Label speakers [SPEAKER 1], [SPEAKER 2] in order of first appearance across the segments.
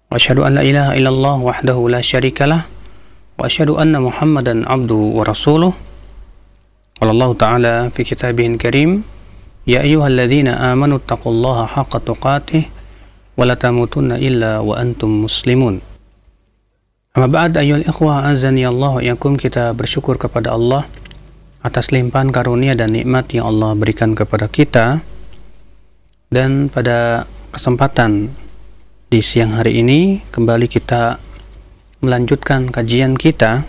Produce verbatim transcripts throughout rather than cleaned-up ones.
[SPEAKER 1] wa asyhadu an la ilaha illallah wahdahu la syarikalah wa asyhadu anna Muhammadan abduhu wa rasuluh. Qala Allah Ta'ala fi kitabihil karim, ya ayyuhalladzina amanu taqullaha haqqa tuqatih wa la tamutunna illa wa antum muslimun. Amma ba'd, ayyuhal ikhwah azani Allah wa iyyakum, kita bersyukur kepada Allah atas limpahan karunia dan nikmat yang Allah berikan kepada kita. Dan pada kesempatan di siang hari ini kembali kita melanjutkan kajian kita,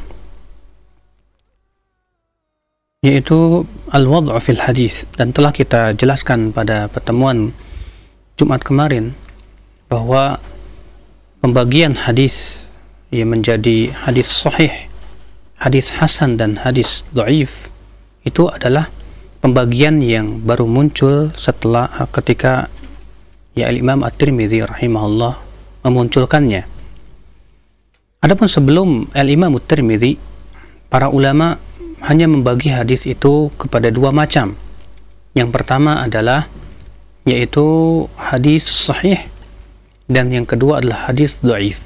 [SPEAKER 1] yaitu al-wad'u fil hadis. Dan telah kita jelaskan pada pertemuan Jumat kemarin bahwa pembagian hadis yang menjadi hadis sahih, hadis hasan dan hadis dhaif itu adalah pembagian yang baru muncul setelah ketika ya Al-Imam At-Tirmidzi rahimahullah memunculkannya. Adapun sebelum Al-Imam At-Tirmidzi, para ulama hanya membagi hadis itu kepada dua macam. Yang pertama adalah yaitu hadis sahih, dan yang kedua adalah hadis dhaif.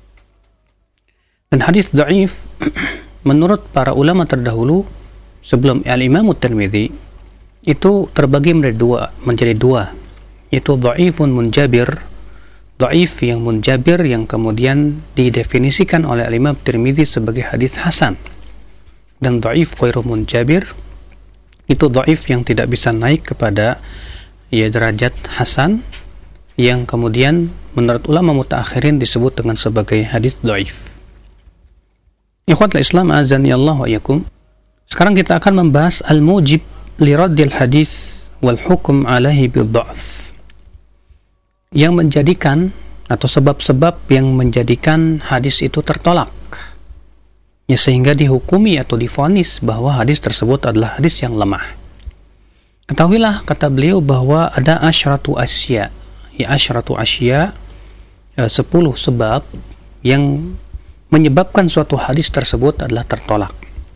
[SPEAKER 1] Dan hadis dhaif menurut para ulama terdahulu sebelum Al-Imam At-Tirmidzi itu terbagi menjadi dua, menjadi dua. Yaitu dhaifun munjabir, dhaif yang munjabir yang kemudian didefinisikan oleh Imam Tirmidzi sebagai hadis hasan, dan dhaif ghairu munjabir itu dhaif yang tidak bisa naik kepada ya derajat hasan, yang kemudian menurut ulama mutaakhirin disebut dengan sebagai hadis dhaif. Ikhwatul Islam azani Allah wa iyyakum, sekarang kita akan membahas al-mujib li raddil hadis wal hukm alaihi bidha'f, yang menjadikan atau sebab-sebab yang menjadikan hadis itu tertolak, ya, sehingga dihukumi atau divonis bahwa hadis tersebut adalah hadis yang lemah. Ketahuilah, kata beliau, bahwa ada asyratu asya, ya asyratu asya, sepuluh sebab yang menyebabkan suatu hadis tersebut adalah tertolak.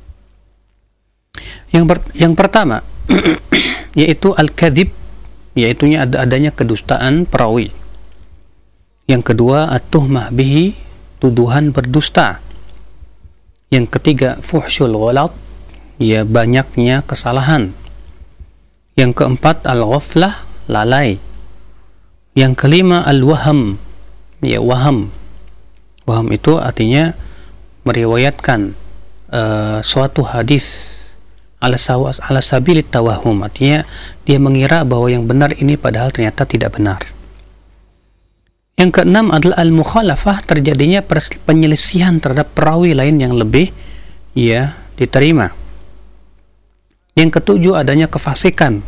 [SPEAKER 1] Yang, ber, yang pertama yaitu al-kadzib, yaitunya ada adanya kedustaan perawi. Yang kedua at-tuhmah bihi, tuduhan berdusta. Yang ketiga fuhsyul ghalat, ya banyaknya kesalahan. Yang keempat al-ghaflah, lalai. Yang kelima al-waham, ya waham. Waham itu artinya meriwayatkan uh, suatu hadis ala sawas ala sabilit tawahum, artinya dia mengira bahwa yang benar ini padahal ternyata tidak benar. Yang keenam adalah al-mukhalafah, terjadinya penyelisihan terhadap perawi lain yang lebih ya diterima. Yang ketujuh adanya kefasikan.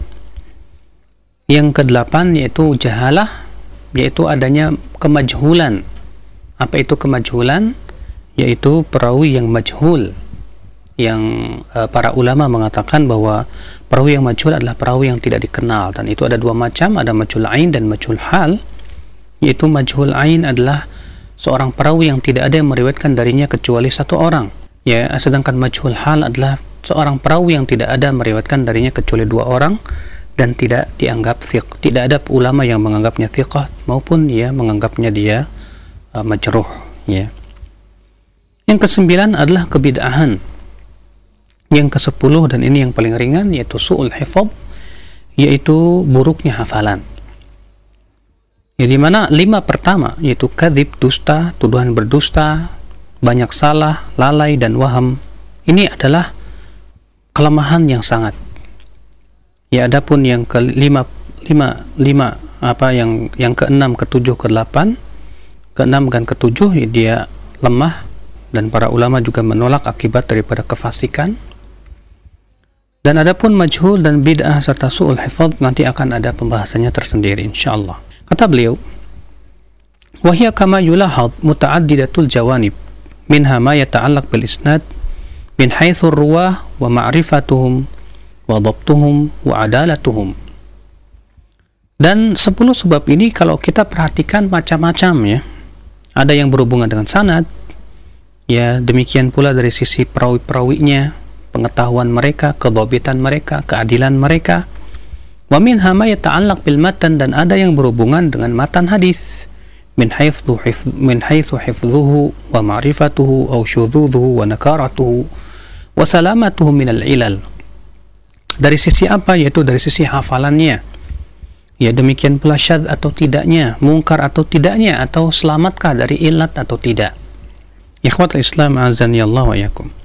[SPEAKER 1] Yang kedelapan yaitu jahalah, yaitu adanya kemajhulan. Apa itu kemajhulan? Yaitu perawi yang majhul, yang uh, para ulama mengatakan bahwa perawi yang majhul adalah perawi yang tidak dikenal. Dan itu ada dua macam, ada majhul ain dan majhul hal. Yaitu majhul ain adalah seorang perawi yang tidak ada yang meriwayatkan darinya kecuali satu orang, ya, sedangkan majhul hal adalah seorang perawi yang tidak ada meriwayatkan darinya kecuali dua orang dan tidak dianggap thiq. Tidak ada ulama yang menganggapnya thiqah maupun ya menganggapnya dia uh, majruh, ya. Yang kesembilan adalah kebid'ahan. Yang kesepuluh, dan ini yang paling ringan, yaitu su'ul hifadz, yaitu buruknya hafalan. Ya, di mana lima pertama yaitu kadzib, dusta, tuduhan berdusta, banyak salah, lalai, dan waham, ini adalah kelemahan yang sangat. Ya, adapun yang kelima, lima, lima apa yang yang keenam, ketujuh, kedelapan, keenam dan ketujuh ya, dia lemah, dan para ulama juga menolak akibat daripada kefasikan. Dan adapun majhul dan bid'ah serta su'ul hifadz nanti akan ada pembahasannya tersendiri insyaallah. Kata beliau, wa hiya kama yulahad muta'addidatul jawanib, minha ma yata'allaq bil isnad min haitsu ruwah wa ma'rifatuhum wa dhabtuhum wa adalatuhum. Dan sepuluh sebab ini kalau kita perhatikan macam-macam, ya. Ada yang berhubungan dengan sanad, ya, demikian pula dari sisi perawi-perawinya, pengetahuan mereka, kedhabitan mereka, keadilan mereka. Wa minha ma yata'allaq bil matan, dan ada yang berhubungan dengan matan hadis, min haitsu hifz min haitsu hifdhuhu wa ma'rifatuhu aw syudzuhu wa nakaratuhu wa salamatuhu min al-ilal. Dari sisi apa? Yaitu dari sisi hafalannya. Ya, demikian pula syadz atau tidaknya, mungkar atau tidaknya, atau selamatkah dari ilat atau tidak. Ikhwatul Islam azani Allah wa yakum.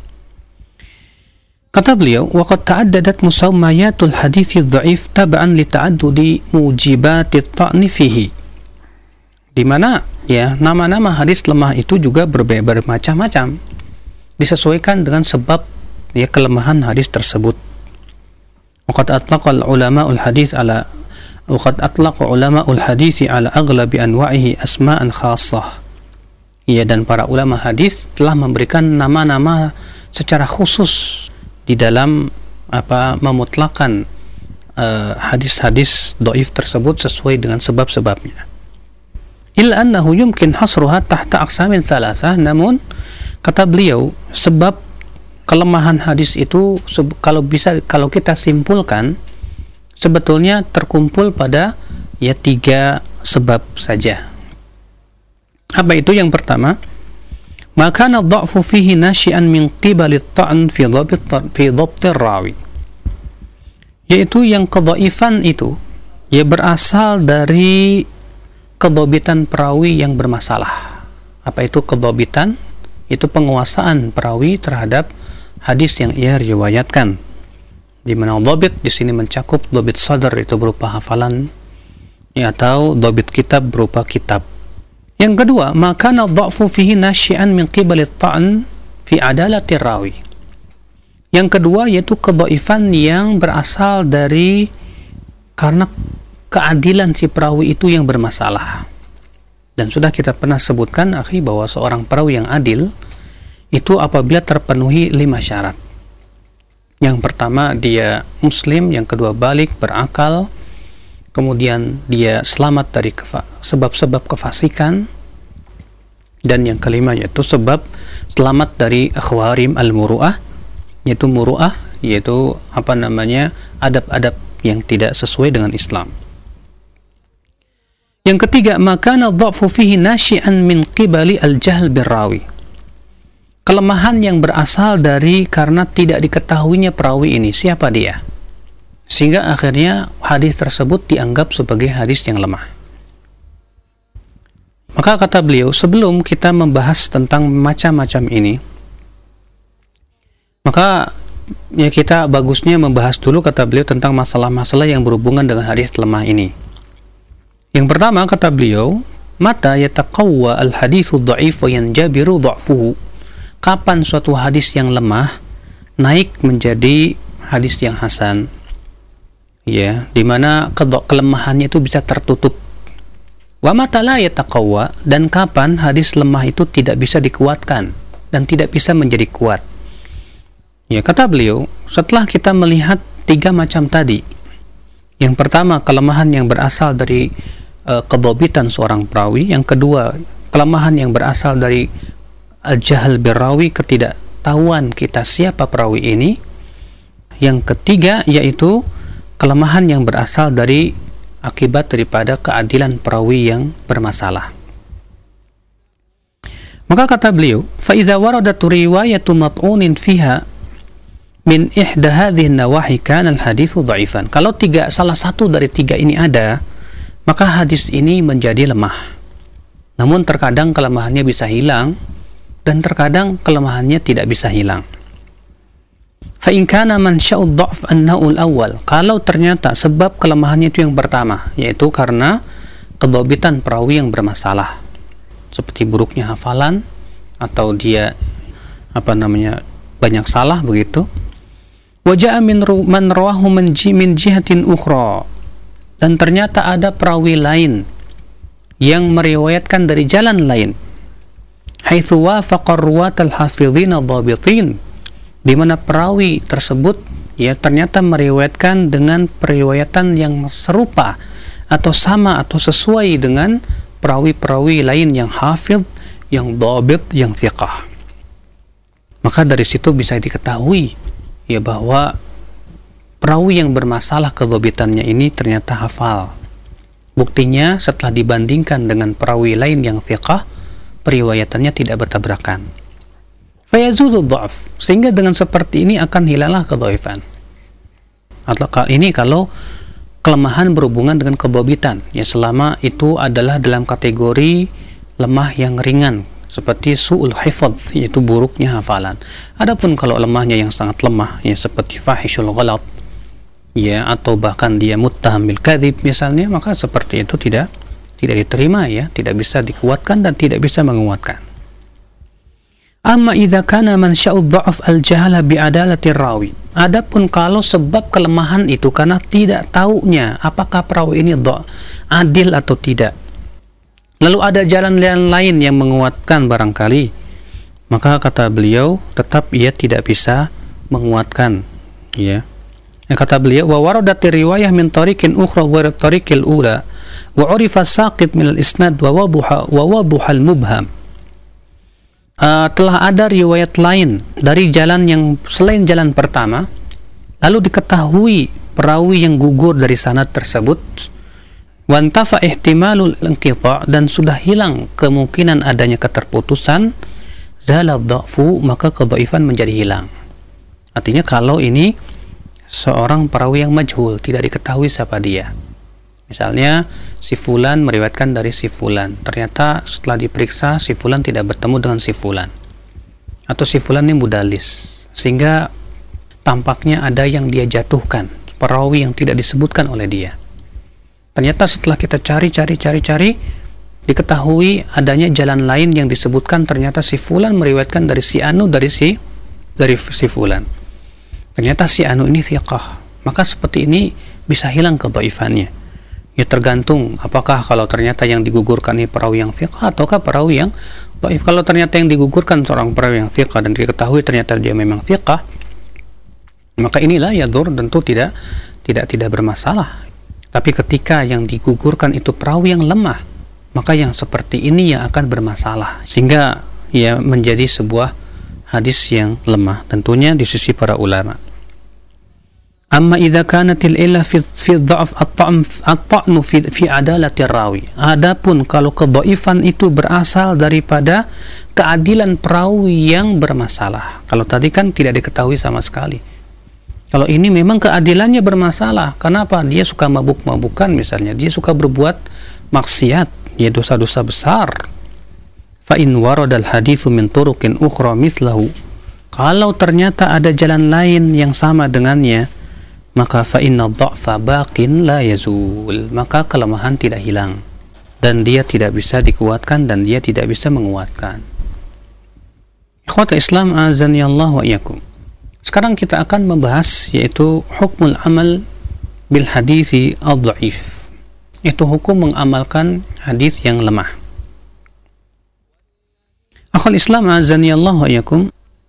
[SPEAKER 1] Kata beliau, wa qad ta'addadat musammayatul hadits dhaif tab'an li ta'addudi mujibatit ta'ni fihi. Di mana ya nama-nama hadis lemah itu juga berbe- bermacam-macam, disesuaikan dengan sebab ya kelemahan hadis tersebut. Waqad atlaqa ulama'ul hadis ala waqad atlaqa ulama'ul hadis ala aghlabi anwa'ihi asma'an khassah. Ya, dan para ulama hadis telah memberikan nama-nama secara khusus di dalam apa memutlakan uh, hadis-hadis dhaif tersebut sesuai dengan sebab-sebabnya. Illa annahu yumkin hasruha tahta aqsamin thalathah, namun kata beliau sebab kelemahan hadis itu kalau bisa kalau kita simpulkan sebetulnya terkumpul pada ya tiga sebab saja. Apa itu? Yang pertama, maka ad-dha'fu fihi nashi'an min qibali at-ta'n fi dhabt fi dhabt ar-rawi, yaitu yang kedhaifan itu ya berasal dari kedhabitan perawi yang bermasalah. Apa itu kedhabitan? Itu penguasaan perawi terhadap hadis yang ia riwayatkan. Di mana dhabit di sini mencakup dhabit sadr, itu berupa hafalan, ya, atau dhabit kitab berupa kitab. Yang kedua, maka ad-dha'fu fihi nashi'an min qibali at-ta'n fi adalati rawi. Yang kedua yaitu kedhaifan yang berasal dari karena keadilan si perawi itu yang bermasalah. Dan sudah kita pernah sebutkan akhi bahwa seorang perawi yang adil itu apabila terpenuhi lima syarat. Yang pertama, dia muslim, yang kedua balik, berakal, kemudian dia selamat dari kefa- sebab-sebab kefasikan, dan yang kelima yaitu sebab selamat dari akhwarim al-muru'ah, yaitu muru'ah, yaitu apa namanya adab-adab yang tidak sesuai dengan Islam. Yang ketiga, maka ad-dha'fu fihi nashi'an min qibali al-jahl birrawi, kelemahan yang berasal dari karena tidak diketahuinya perawi ini siapa dia, sehingga akhirnya hadis tersebut dianggap sebagai hadis yang lemah. Maka kata beliau, sebelum kita membahas tentang macam-macam ini, maka ya kita bagusnya membahas dulu, kata beliau, tentang masalah-masalah yang berhubungan dengan hadis lemah ini. Yang pertama, kata beliau, mata yataqawwa al-haditsu dha'if wa yanjabiru dha'fuhu, kapan suatu hadis yang lemah naik menjadi hadis yang hasan, ya, di mana kelemahannya itu bisa tertutup. Wa mata la yataqawwa, dan kapan hadis lemah itu tidak bisa dikuatkan dan tidak bisa menjadi kuat. Ya, kata beliau, setelah kita melihat tiga macam tadi, yang pertama kelemahan yang berasal dari uh, kedhabitan seorang perawi, yang kedua kelemahan yang berasal dari al-jahl birrawi, ketidaktahuan kita siapa perawi ini, yang ketiga yaitu kelemahan yang berasal dari akibat daripada keadilan perawi yang bermasalah. Maka kata beliau, fa idza waradat riwayatu mat'unin fiha min ihda hadhihi an-nawahi kana al-haditsu dha'ifan. Kalau tiga salah satu dari tiga ini ada, maka hadis ini menjadi lemah. Namun terkadang kelemahannya bisa hilang dan terkadang kelemahannya tidak bisa hilang. Fa in kana mansya'ud dha'f an-naw'ul awwal, kalau ternyata sebab kelemahannya itu yang pertama, yaitu karena kedhabitan perawi yang bermasalah, seperti buruknya hafalan atau dia apa namanya banyak salah begitu. Waja'a min man rawahu min jihatin ukhra, dan ternyata ada perawi lain yang meriwayatkan dari jalan lain, haitsu wafaqa ruwatal hafidhin adh-dhabitin, di mana perawi tersebut ya ternyata meriwayatkan dengan periwayatan yang serupa atau sama atau sesuai dengan perawi-perawi lain yang hafidh, yang dhabit, yang thiqah. Maka dari situ bisa diketahui ya bahwa perawi yang bermasalah kedhabitannya ini ternyata hafal Buktinya setelah dibandingkan dengan perawi lain yang thiqah, periwayatannya tidak bertabrakan. Fayazulu dha'f, sehingga dengan seperti ini akan hilanglah kedhaifan. Atau ini kalau kelemahan berhubungan dengan kedhabitan, ya selama itu adalah dalam kategori lemah yang ringan, seperti su'ul hifadz, yaitu buruknya hafalan. Adapun kalau lemahnya yang sangat lemah, ya seperti fahishul ghalat, ya atau bahkan dia muttaham bil kadzib misalnya, maka seperti itu tidak tidak diterima, ya tidak bisa dikuatkan dan tidak bisa menguatkan. Amma idza kana mansya'ud dha'f al-jahala bi adalati rawi. Adapun kalau sebab kelemahan itu karena tidak taunya apakah perawi ini dha' adil atau tidak, lalu ada jalan-jalan lain yang menguatkan barangkali, maka kata beliau tetap ia tidak bisa menguatkan, ya. Kata beliau, wa waradat riwayah min tariqin ukhra ghairu tariqil ula wa urifa saqit min al-isnad wa wadhuha wa wadhuha al-mubham. Uh, telah ada riwayat lain dari jalan yang selain jalan pertama, lalu diketahui perawi yang gugur dari sanad tersebut, wantafa ihtimalul inqita', dan sudah hilang kemungkinan adanya keterputusan, zala dha'fu, maka kedhaifan menjadi hilang. Artinya kalau ini seorang perawi yang majhul, tidak diketahui siapa dia. Misalnya si fulan meriwayatkan dari si fulan, ternyata setelah diperiksa si fulan tidak bertemu dengan si fulan, atau si fulan ini mudalis, sehingga tampaknya ada yang dia jatuhkan, perawi yang tidak disebutkan oleh dia. Ternyata setelah kita cari-cari cari-cari diketahui adanya jalan lain yang disebutkan, ternyata si fulan meriwayatkan dari si anu dari si dari si fulan. Ternyata si anu ini thiqah, maka seperti ini bisa hilang kedhaifannya. Ya tergantung apakah kalau ternyata yang digugurkan ini perawi yang thiqah ataukah perawi yang dhaif. Kalau ternyata yang digugurkan seorang perawi yang thiqah dan diketahui ternyata dia memang thiqah, maka inilah yadur, tentu tidak tidak tidak bermasalah. Tapi ketika yang digugurkan itu perawi yang lemah, maka yang seperti ini yang akan bermasalah, sehingga ya menjadi sebuah hadis yang lemah tentunya di sisi para ulama. Amma idza kanatil illah fi fi dha'f at-ta'nu fi fi adalati rawi. Adapun kalau kedhaifan itu berasal daripada keadilan perawi yang bermasalah. Kalau tadi kan tidak diketahui sama sekali. Kalau ini memang keadilannya bermasalah. Kenapa? Dia suka mabuk-mabukan misalnya, dia suka berbuat maksiat, ya dosa-dosa besar. Fa in waradal haditsu min turuqin ukhra mithlahu. Kalau ternyata ada jalan lain yang sama dengannya, maka fa inna dha'fa baqin la yazul, maka kelemahan tidak hilang dan dia tidak bisa dikuatkan dan dia tidak bisa menguatkan. Ikhwata Islam azani Allah wa iyyakum. Sekarang kita akan membahas yaitu hukmul amal bil hadisi ad-dha'if. Itu hukum mengamalkan hadis yang lemah. Akhul Islam azani Allah wa iyyakum.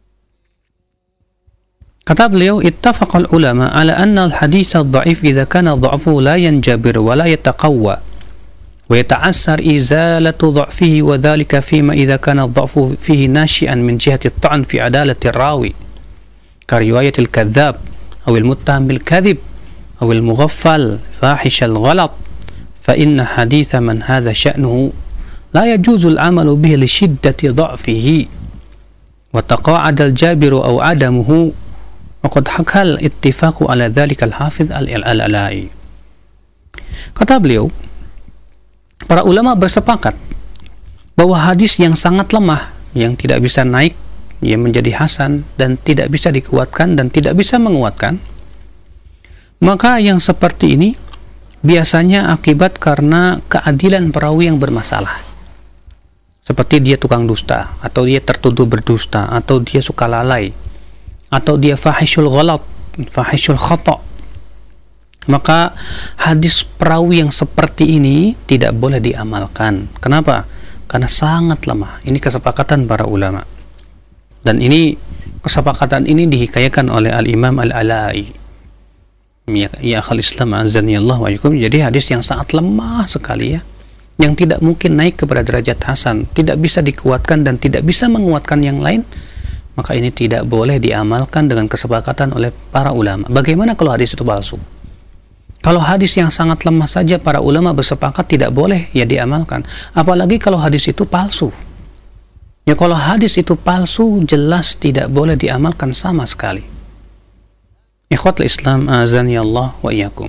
[SPEAKER 1] Kata beliau, ittafaqal ulama ala anna al-hadits ad-dha'if idza kana dha'fuhu la yanjabir wa la yataqawwa wa yata'assar izalatu dha'fihi wa dhalika fima idza kana ad-dha'fu fihi nashi'an min jihati at-ta'n fi adalati ar-rawi ka riwayat al-kadhdhab aw al-muttaham bil-kadhib aw al-mughaffal fahish al-ghalat fa inna haditha man hadha sha'nuhu la yajuzu al-'amalu bihi li shiddati dha'fihi wa taqa'ada al-jabiru aw 'adamuhu. Waqad hakal ittifaqu ala dzalika al-Hafiz al-Alai. Kata beliau, para ulama bersepakat bahwa hadis yang sangat lemah, yang tidak bisa naik yang menjadi hasan dan tidak bisa dikuatkan dan tidak bisa menguatkan, maka yang seperti ini biasanya akibat karena keadilan perawi yang bermasalah. Seperti dia tukang dusta, atau dia tertuduh berdusta, atau dia suka lalai, atau dia fahishul ghalat, fahishul khata', maka hadis perawi yang seperti ini tidak boleh diamalkan. Kenapa? Karena sangat lemah. Ini kesepakatan para ulama, dan ini kesepakatan ini dihikayakan oleh Al-Imam Al-Alai. Ya, ya akhal Islam azani Allah wa iyyakum. Jadi hadis yang sangat lemah sekali, ya, yang tidak mungkin naik kepada derajat hasan, tidak bisa dikuatkan dan tidak bisa menguatkan yang lain, maka ini tidak boleh diamalkan dengan kesepakatan oleh para ulama. Bagaimana kalau hadis itu palsu? Kalau hadis yang sangat lemah saja para ulama bersepakat tidak boleh ya diamalkan. Apalagi kalau hadis itu palsu. Ya kalau hadis itu palsu jelas tidak boleh diamalkan sama sekali. Ikhwatul Islam azani Allah wa iyyakum.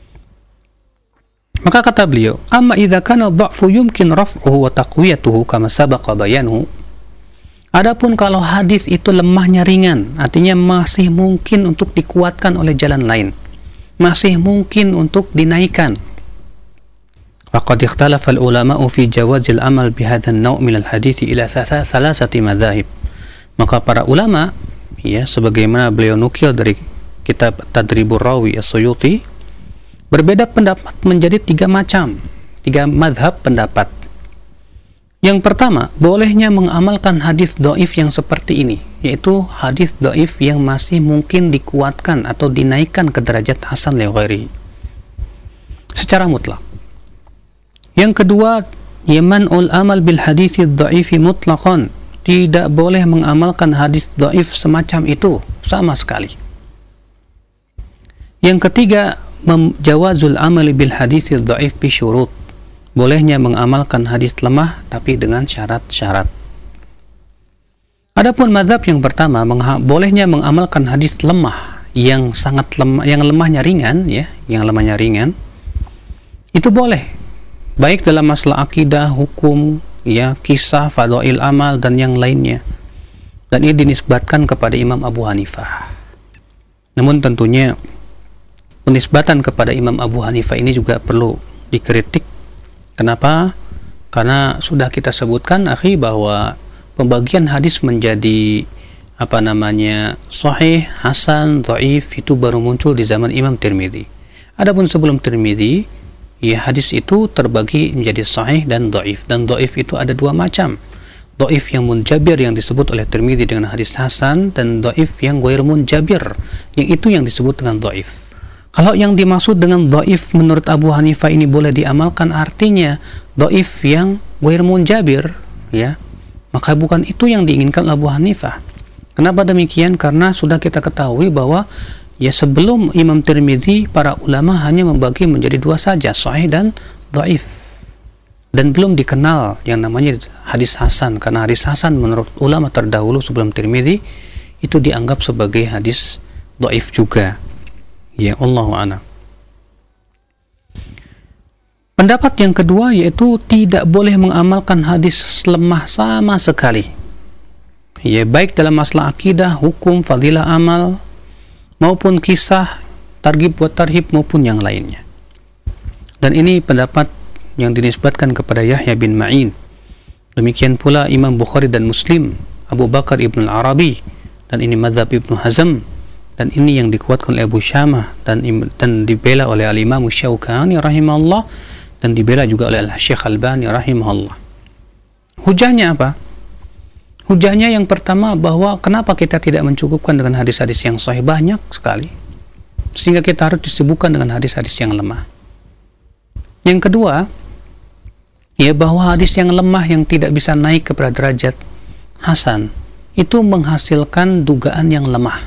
[SPEAKER 1] Maka kata beliau, amma idza kana dha'fu yumkin raf'uhu wa taqwiyatuhu kama sabaqa bayanuhu. Adapun kalau hadis itu lemahnya ringan, artinya masih mungkin untuk dikuatkan oleh jalan lain. Masih mungkin untuk dinaikkan. Faqad ikhtalafa al-ulama'u fi jawazil amal bihadha an-naw' min al-hadits ila thalathati madzahib. Maka para ulama, ya sebagaimana beliau nukil dari kitab Tadribur Rawi As-Suyuti, berbeda pendapat menjadi tiga macam, tiga madhab pendapat. Yang pertama, bolehnya mengamalkan hadis dhaif yang seperti ini, yaitu hadis dhaif yang masih mungkin dikuatkan atau dinaikkan ke derajat hasan li ghairihi secara mutlak. Yang kedua, yaman'ul amal bil hadits dhaifi mutlaqan, tidak boleh mengamalkan hadis dhaif semacam itu sama sekali. Yang ketiga, jawazul amali bil hadits dhaif bi syurut, bolehnya mengamalkan hadis lemah tapi dengan syarat-syarat. Adapun mazhab yang pertama, bolehnya mengamalkan hadis lemah yang sangat lemah, yang lemahnya ringan, ya, yang lemahnya ringan, itu boleh, baik dalam masalah akidah, hukum, ya, kisah, fadail amal dan yang lainnya. Dan ini dinisbatkan kepada Imam Abu Hanifah. Namun tentunya penisbatan kepada Imam Abu Hanifah ini juga perlu dikritik. Kenapa? Karena sudah kita sebutkan, akhi, bahwa pembagian hadis menjadi apa namanya sahih, hasan, dhaif itu baru muncul di zaman Imam Tirmidzi. Adapun sebelum Tirmidzi, ya hadis itu terbagi menjadi sahih dan dhaif. Dan dhaif itu ada dua macam. Dhaif yang munjabir yang disebut oleh Tirmidzi dengan hadis hasan, dan dhaif yang ghair munjabir, yang itu yang disebut dengan dhaif. Kalau yang dimaksud dengan dhaif menurut Abu Hanifah ini boleh diamalkan, artinya dhaif yang ghair munjabir, ya, maka bukan itu yang diinginkan Abu Hanifah. Kenapa demikian? Karena sudah kita ketahui bahwa ya sebelum Imam Tirmidzi para ulama hanya membagi menjadi dua saja, sahih dan dhaif. Dan belum dikenal yang namanya hadis hasan, karena hadis hasan menurut ulama terdahulu sebelum Tirmidzi itu dianggap sebagai hadis dhaif juga. Ya, Allahu a'lam. Pendapat yang kedua yaitu tidak boleh mengamalkan hadis lemah sama sekali. Ya, baik dalam masalah akidah, hukum, fadilah amal, maupun kisah, targhib wa tarhib maupun yang lainnya. Dan ini pendapat yang dinisbatkan kepada Yahya bin Ma'in. Demikian pula Imam Bukhari dan Muslim, Abu Bakar Ibn al-Arabi, dan ini mazhab Ibnu Hazm, dan ini yang dikuatkan oleh Abu Syamah dan dan dibela oleh Al-Imam Syaukani rahimahullah, dan dibela juga oleh Syekh Albani rahimahullah. Hujahnya apa? Hujahnya yang pertama, bahwa kenapa kita tidak mencukupkan dengan hadis-hadis yang sahih, banyak sekali, sehingga kita harus disibukkan dengan hadis-hadis yang lemah. Yang kedua, ya, bahwa hadis yang lemah yang tidak bisa naik kepada derajat hasan itu menghasilkan dugaan yang lemah.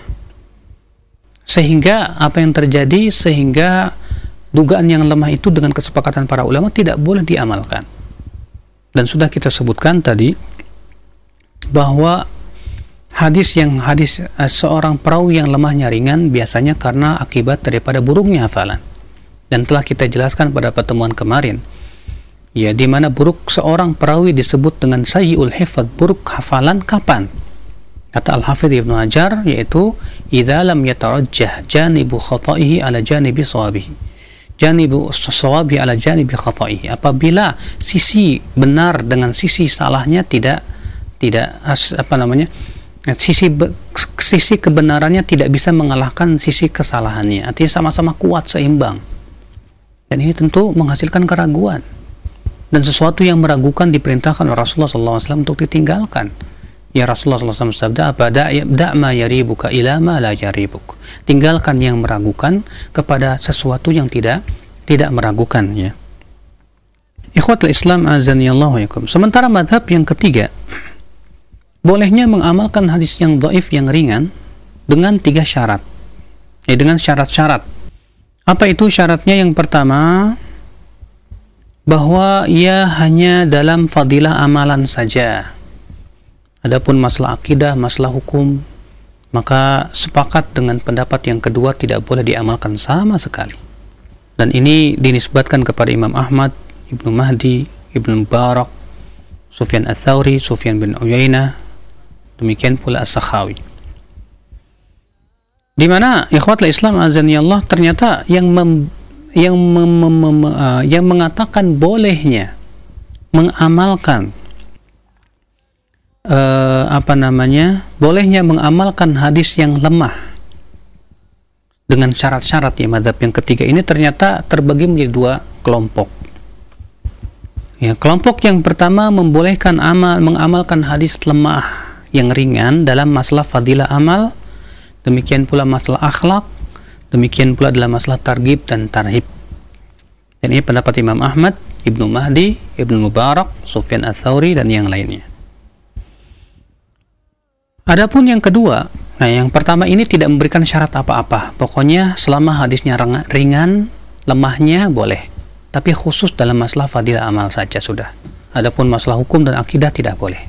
[SPEAKER 1] Sehingga apa yang terjadi? Sehingga dugaan yang lemah itu dengan kesepakatan para ulama tidak boleh diamalkan. Dan sudah kita sebutkan tadi bahwa hadis yang hadis uh, seorang perawi yang lemahnya ringan biasanya karena akibat daripada buruknya hafalan. Dan telah kita jelaskan pada pertemuan kemarin, ya, di mana buruk seorang perawi disebut dengan sayyi'ul hifdz, buruk hafalan kapan? Kata Al-Hafidz Ibnu Hajar, yaitu idza lam yatarajjah janibu khata'ihi ala janibi shawabihi, janibu shawabi ala janibi khata'ihi, apabila sisi benar dengan sisi salahnya tidak tidak apa namanya sisi sisi kebenarannya tidak bisa mengalahkan sisi kesalahannya, artinya sama-sama kuat, seimbang. Dan ini tentu menghasilkan keraguan, dan sesuatu yang meragukan diperintahkan oleh Rasulullah sallallahu alaihi wasallam untuk ditinggalkan. Ya, Rasulullah sallallahu alaihi wasallam sabda apa? Da' ma yaribuka ila ma la yaribuk. Tinggalkan yang meragukan kepada sesuatu yang tidak tidak meragukan, ya. Ikhwatul Islam azani Allah wa yakum. Sementara mazhab yang ketiga, bolehnya mengamalkan hadis yang dhaif yang ringan dengan tiga syarat. Ya, dengan syarat-syarat. Apa itu syaratnya? Yang pertama, bahwa ia hanya dalam fadilah amalan saja. Adapun masalah akidah, masalah hukum, maka sepakat dengan pendapat yang kedua, tidak boleh diamalkan sama sekali. Dan ini dinisbatkan kepada Imam Ahmad, Ibnu Mahdi, Ibnu Mubarak, Sufyan Ats-Tsauri, Sufyan bin Uyainah, demikian pula As-Sakhawi. Di mana ikhwatul Islam azani Allah, ternyata yang mem, yang mem, mem, mem, uh, yang mengatakan bolehnya mengamalkan uh, apa namanya bolehnya mengamalkan hadis yang lemah dengan syarat-syarat ya, mazhab yang ketiga ini ternyata terbagi menjadi dua kelompok. Ya, kelompok yang pertama membolehkan amal mengamalkan hadis lemah yang ringan dalam masalah fadilah amal, demikian pula masalah akhlak, demikian pula dalam masalah targhib dan tarhib. Dan ini pendapat Imam Ahmad, Ibnu Mahdi, Ibnu Mubarak, Sufyan Ats-Tsauri dan yang lainnya. Adapun yang kedua, nah yang pertama ini tidak memberikan syarat apa-apa. Pokoknya selama hadisnya ringan, lemahnya boleh. Tapi khusus dalam masalah fadilah amal saja sudah. Adapun masalah hukum dan akidah tidak boleh.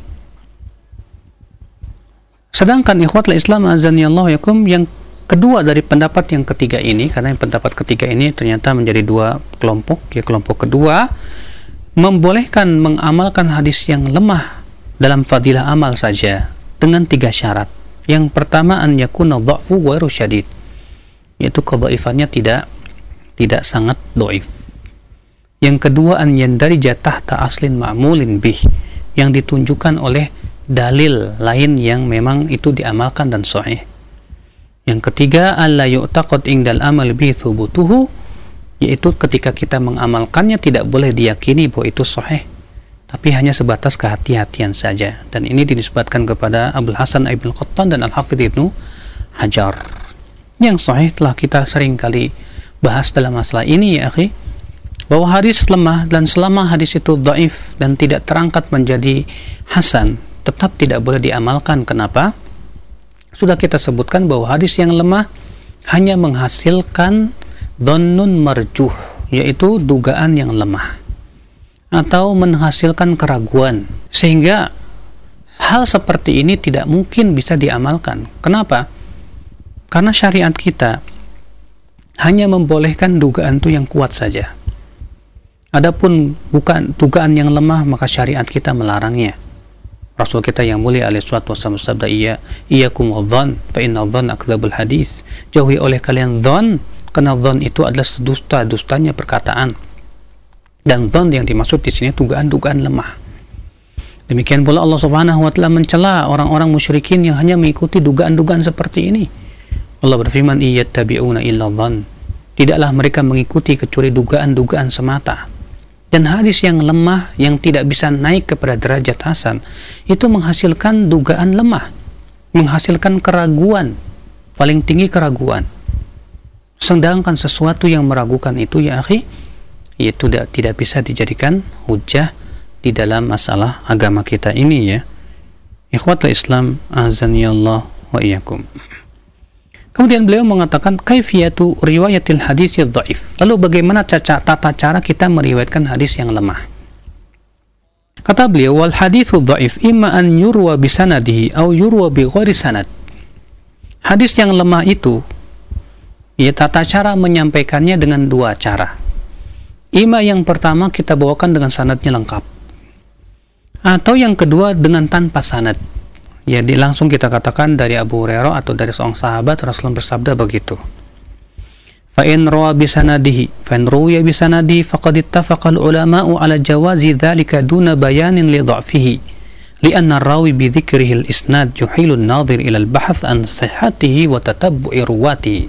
[SPEAKER 1] Sedangkan ikhwatul Islam azanillahu yakum, yang kedua dari pendapat yang ketiga ini, karena yang pendapat ketiga ini ternyata menjadi dua kelompok, ya kelompok kedua membolehkan mengamalkan hadis yang lemah dalam fadilah amal saja dengan tiga syarat. Yang pertama, an yakuna dha'fu ghairu syadid, yaitu kedhaifannya tidak tidak sangat dhaif. Yang kedua, an yandarija tahta aslin ma'mulin bih, yang ditunjukkan oleh dalil lain yang memang itu diamalkan dan sahih. Yang ketiga, alla yu'taqad indal amal bi thubutuhu, yaitu ketika kita mengamalkannya tidak boleh diyakini bahwa itu sahih, tapi hanya sebatas kehati-hatian saja. Dan ini dinisbatkan kepada Abul Hasan Ibnu Qattan dan Al-Hafidz Ibnu Hajar. Yang sahih telah kita sering kali bahas dalam masalah ini ya akhi, bahwa hadis lemah dan selama hadis itu dhaif dan tidak terangkat menjadi hasan, tetap tidak boleh diamalkan. Kenapa? Sudah kita sebutkan bahwa hadis yang lemah hanya menghasilkan dhannun marjuh, yaitu dugaan yang lemah, atau menghasilkan keraguan, sehingga hal seperti ini tidak mungkin bisa diamalkan. Kenapa? Karena syariat kita hanya membolehkan dugaan itu yang kuat saja. Adapun bukan dugaan yang lemah, maka syariat kita melarangnya. Rasul kita yang mulia alaihi salatu wasallam bersabda, iya iyyakum wadh-dhann fa inna dhanna akdzabul hadis. Jauhi oleh kalian dhann, karena dhann itu adalah sedusta-dustanya perkataan. Dan dhann yang dimaksud di sini dugaan-dugaan lemah. Demikian pula Allah Subhanahu wa taala mencela orang-orang musyrikin yang hanya mengikuti dugaan-dugaan seperti ini. Allah berfirman, iyattabi'una illa dhann. Tidaklah mereka mengikuti kecuali dugaan-dugaan semata. Dan hadis yang lemah, yang tidak bisa naik kepada derajat hasan, itu menghasilkan dugaan lemah, menghasilkan keraguan, paling tinggi keraguan. Sedangkan sesuatu yang meragukan itu ya akhi, itu tidak, tidak bisa dijadikan hujah di dalam masalah agama kita ini ya. Ikhwatul Islam azanillah wa iyyakum. Kemudian beliau mengatakan kaifiyatu riwayatil hadis dhaif. Lalu bagaimana caca, tata cara kita meriwayatkan hadis yang lemah? Kata beliau, wal haditsu dhaif imma an yurwa bi sanadihi aw yurwa bi ghairi sanad. Hadis yang lemah itu, ya tata cara menyampaikannya dengan dua cara. Ima yang pertama kita bawakan dengan sanadnya lengkap, atau yang kedua dengan tanpa sanad. Ya, di, langsung kita katakan dari Abu Hurairah atau dari seorang sahabat, Rasulullah bersabda begitu. Fa in rawa bi sanadihi, fa in ruwiya bi sanadihi faqad ittafaqa al-ulama'u 'ala jawazi dzalika duna bayanin li dha'fihi, li'anna ar-rawi bi dzikrihi al-isnad yuhilu an-nadhir ila al-bahth an sihhatihi wa tatabbu'i ruwati.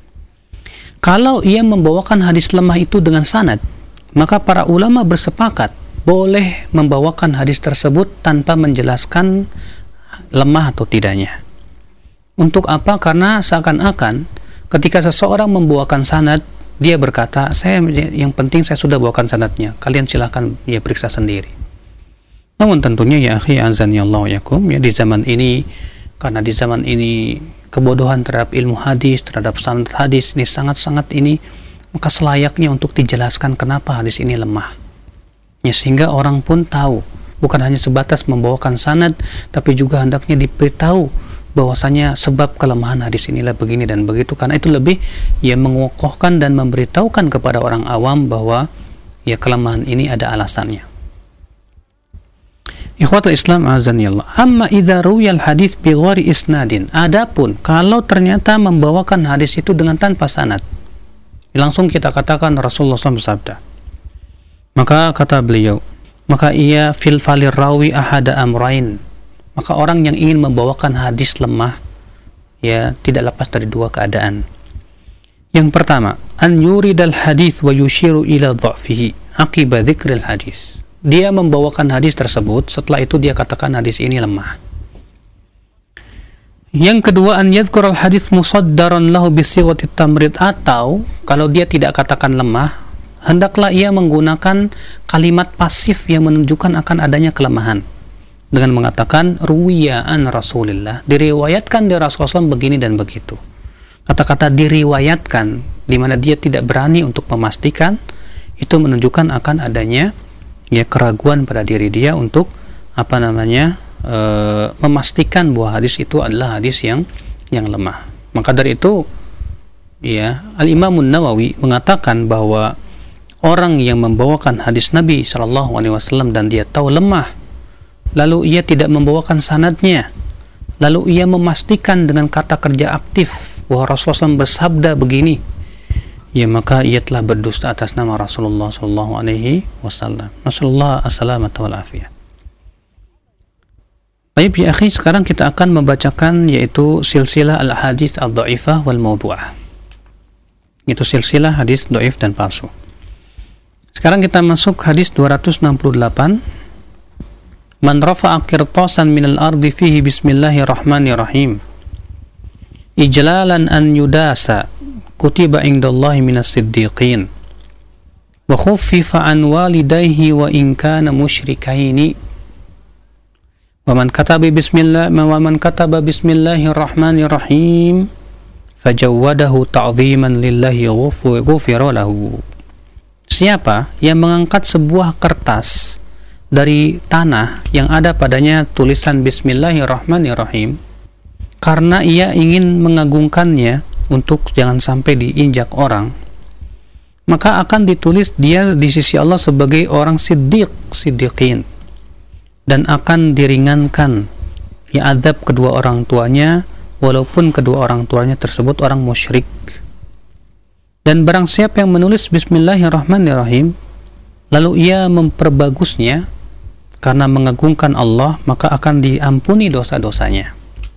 [SPEAKER 1] Kalau ia membawakan hadis lemah itu dengan sanad, maka para ulama bersepakat boleh membawakan hadis tersebut tanpa menjelaskan lemah atau tidaknya. Untuk apa? Karena seakan-akan ketika seseorang membawakan sanad, dia berkata, saya yang penting saya sudah bawakan sanadnya, kalian silahkan ya periksa sendiri. Namun tentunya ya akhi azanillahu yakum, ya di zaman ini, karena di zaman ini kebodohan terhadap ilmu hadis, terhadap sanad hadis ini sangat-sangat ini maka selayaknya untuk dijelaskan kenapa hadis ini lemah. Ya, sehingga orang pun tahu, bukan hanya sebatas membawakan sanad, tapi juga hendaknya diberitahu bahwasanya sebab kelemahan hadis inilah begini dan begitu, karena itu lebih ya mengokohkan dan memberitahukan kepada orang awam bahwa ya kelemahan ini ada alasannya. Ikhwatul Islam azanillah. Amma idza ruwiyal hadis bi ghairi isnadin. Adapun kalau ternyata membawakan hadis itu dengan tanpa sanad, langsung kita katakan Rasulullah shallallahu alaihi wasallam bersabda, maka kata beliau, maka ia fil falir rawi ahada amrain, maka orang yang ingin membawakan hadis lemah ya tidak lepas dari dua keadaan. Yang pertama, an yuridal hadis wa yushiru ila dha'fihi aqiba dzikril hadis. Dia membawakan hadis tersebut, setelah itu dia katakan hadis ini lemah. Yang kedua, an yadhkurul hadis musaddaran lahu bi sighatit tamrid, atau kalau dia tidak katakan lemah, hendaklah ia menggunakan kalimat pasif yang menunjukkan akan adanya kelemahan dengan mengatakan ruwiya an Rasulillah, diriwayatkan dari Rasulullah shallallahu alaihi wasallam begini dan begitu. Kata-kata diriwayatkan di mana dia tidak berani untuk memastikan, itu menunjukkan akan adanya ya keraguan pada diri dia untuk apa namanya e, memastikan bahwa hadis itu adalah hadis yang yang lemah. Maka dari itu ya Al-Imam An-Nawawi mengatakan bahwa orang yang membawakan hadis Nabi shallallahu alaihi wasallam dan dia tahu lemah, lalu ia tidak membawakan sanadnya, lalu ia memastikan dengan kata kerja aktif bahwa Rasulullah shallallahu alaihi wasallam bersabda begini, ya maka ia telah berdusta atas nama Rasulullah shallallahu alaihi wasallam. Nasallallahu assalamata wal afiyah. Baik ya akhi, sekarang kita akan membacakan yaitu silsilah al-hadits ad-dha'ifah wal mawdu'ah. Itu silsilah hadis dhaif dan palsu. Sekarang kita masuk hadis dua ratus enam puluh delapan. Man rafa'a qirtasan minal ardi fihi bismillahirrahmanirrahim ijlalan an yudasa kutiba indallahi minas siddiqin wa khuffifa an walidayhi wa in kana musyrikaini wa man kataba bismillah wa man kataba bismillahirrahmanirrahim fajawwadahu ta'ziman lillahi ghufira lahu. Siapa yang mengangkat sebuah kertas dari tanah yang ada padanya tulisan bismillahirrahmanirrahim karena ia ingin mengagungkannya untuk jangan sampai diinjak orang, maka akan ditulis dia di sisi Allah sebagai orang siddiq, siddiqin, dan akan diringankan ya azab kedua orang tuanya walaupun kedua orang tuanya tersebut orang musyrik. Dan barang siapa yang menulis bismillahirrahmanirrahim lalu ia memperbagusnya karena mengagungkan Allah, maka akan diampuni dosa-dosanya.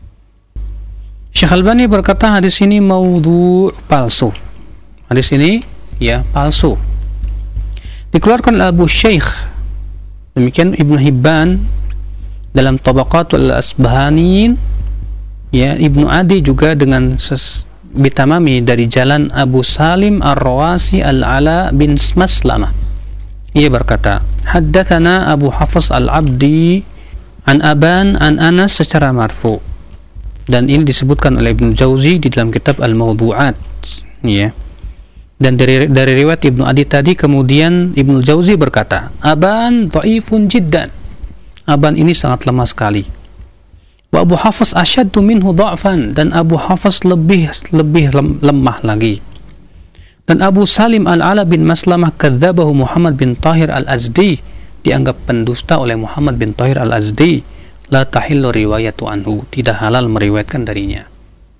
[SPEAKER 1] Syekh Albani berkata hadis ini maudhu', palsu. Hadis ini ya palsu. Dikeluarkan oleh Abu Syekh, demikian Ibnu Hibban dalam Tabaqatul Asbahaniyin, ya Ibnu Adi juga dengan ses bitamami dari jalan Abu Salim Ar-Rawasi Al-Ala bin Maslamah. Ia berkata, haddatsana Abu Hafiz Al-Abdi an Aban an Anas secara marfu. Dan ini disebutkan oleh Ibnu Jauzi di dalam kitab Al-Mawdu'at, ya. Dan dari dari riwayat Ibnu Adi tadi kemudian Ibnu Jauzi berkata, Aban dhaifun jiddan. Aban ini sangat lemah sekali. Wa Abu Hafiz asyaddu minhu dha'fan, dan Abu Hafiz lebih lebih lemah lagi. Dan Abu Salim Al-Ala bin Maslamah kadzabahu Muhammad bin Tahir Al-Azdi, dianggap pendusta oleh Muhammad bin Tahir Al-Azdi. La tahillu riwayatu anhu, tidak halal meriwayatkan darinya.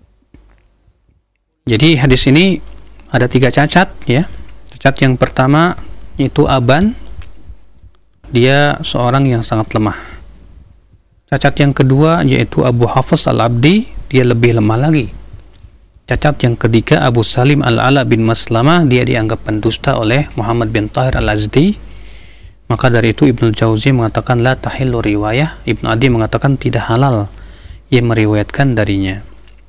[SPEAKER 1] Jadi hadis ini ada tiga cacat, ya. Cacat yang pertama itu Aban, dia seorang yang sangat lemah. Cacat yang kedua yaitu Abu Hafiz Al-Abdi, dia lebih lemah lagi. Cacat yang ketiga Abu Salim Al-Ala bin Maslamah, dia dianggap pendusta oleh Muhammad bin Tahir Al-Azdi. Maka dari itu Ibnu Jauzi mengatakan la tahillu riwayah, Ibnu Adi mengatakan tidak halal yang meriwayatkan darinya.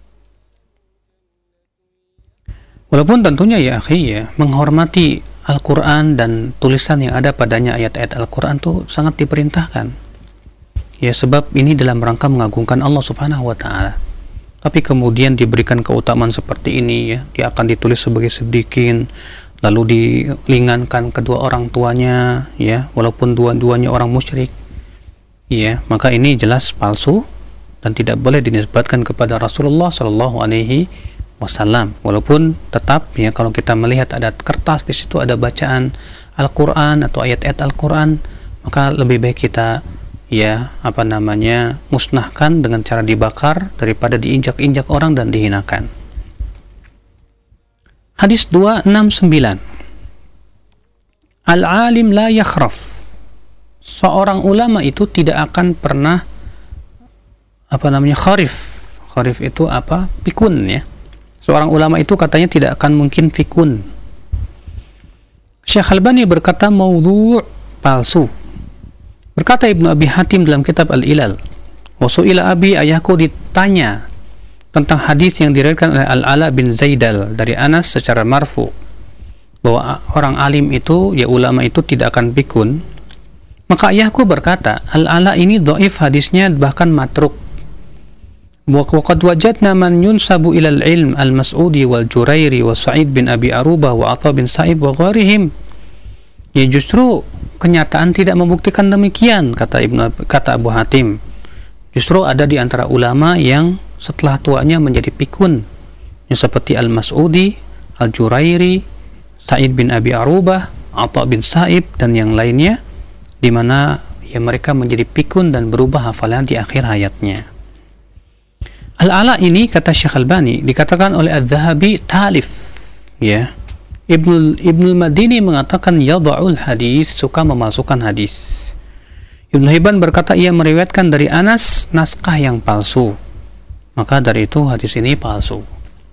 [SPEAKER 1] Walaupun tentunya ya akhi ya, menghormati Al-Quran dan tulisan yang ada padanya ayat-ayat Al-Quran itu sangat diperintahkan. Ya sebab ini dalam rangka mengagungkan Allah Subhanahu wa taala. Tapi kemudian diberikan keutamaan seperti ini ya, dia akan ditulis sebagai siddiqin, lalu diringankan kedua orang tuanya, ya, walaupun dua-duanya orang musyrik, ya, maka ini jelas palsu dan tidak boleh dinisbatkan kepada Rasulullah Shallallahu Alaihi Wasallam. Walaupun tetap, ya, kalau kita melihat ada kertas di situ ada bacaan Al-Quran atau ayat-ayat Al-Quran, maka lebih baik kita, ya, apa namanya, musnahkan dengan cara dibakar daripada diinjak-injak orang dan dihinakan. Hadis dua enam sembilan. Al-alim la yakhraf. Seorang ulama itu tidak akan pernah apa namanya kharif. Kharif itu apa? Pikun, ya. Seorang ulama itu katanya tidak akan mungkin fikun. Syekh Albani berkata maudhu', palsu. Berkata Ibnu Abi Hatim dalam kitab Al-Ilal, wa su'ila abi, ayahku ditanya tentang hadis yang diriwayatkan oleh Al-Ala bin Zaidal dari Anas secara marfu, bahwa orang alim itu, ya, ulama itu tidak akan pikun. Maka ayahku berkata, Al-Ala ini dhaif hadisnya, bahkan matruk. Wa qad wajadna man yunsabu ilal ilm al-Mas'udi wal Jurairi wa Sa'id bin Abi Arubah wa Atha bin Sa'ib wa ghairihim. Ya, justru kenyataan tidak membuktikan demikian, kata Ibnu kata Abu Hatim. Justru ada di antara ulama yang setelah tuanya menjadi pikun, yang seperti Al-Mas'udi, Al-Jurairi, Sa'id bin Abi Arubah, Atha bin Sa'ib dan yang lainnya, di mana, ya, mereka menjadi pikun dan berubah hafalan di akhir hayatnya. Al-Ala ini, kata Syekh Albani, dikatakan oleh Adz-Dzahabi talif, ya. Ibnu Ibnu Madini mengatakan yadha'ul hadis, suka memalsukan hadis. Ibnu Hibban berkata ia meriwayatkan dari Anas naskah yang palsu. Maka dari itu hadis ini palsu.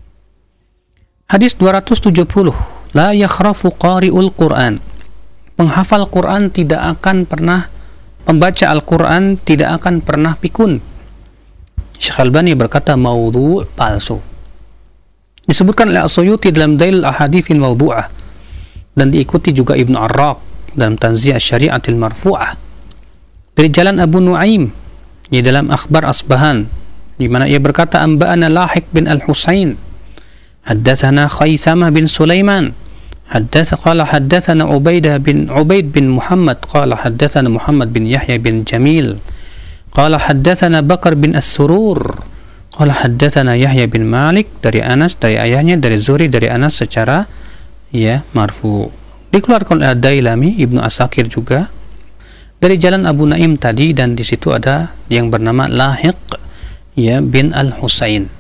[SPEAKER 1] Hadis dua ratus tujuh puluh. La yakhrafu qari'ul Qur'an. Penghafal Quran tidak akan pernah, pembaca Al-Quran tidak akan pernah pikun. Syekh Albani berkata maudhu', palsu. Disebutkan oleh As-Suyuti dalam Dalil Ahaditsin Mawdu'ah, dan diikuti juga Ibnu Arraq dalam Tanziyah Syari'atil Marfu'ah dari jalan Abu Nuaim, di dalam Akhbar Asbahan, di mana ia berkata amba'ana Lahiq bin Al-Husain haddatsana Khaisamah bin Sulaiman haddatsa qala haddatsana Ubaidah bin Ubaid bin Muhammad qala haddatsana Muhammad bin Yahya bin Jamil qala haddatsana Bakar bin As-Surur qala haddatsana Yahya bin Malik dari Anas, dari ayahnya, dari Zuhri, dari Anas secara, ya, marfu. Dikeluarkan oleh Ad-Dailami, Ibnu Asakir juga dari jalan Abu Naim tadi, dan di situ ada yang bernama Lahiq, ya, bin Al-Husain.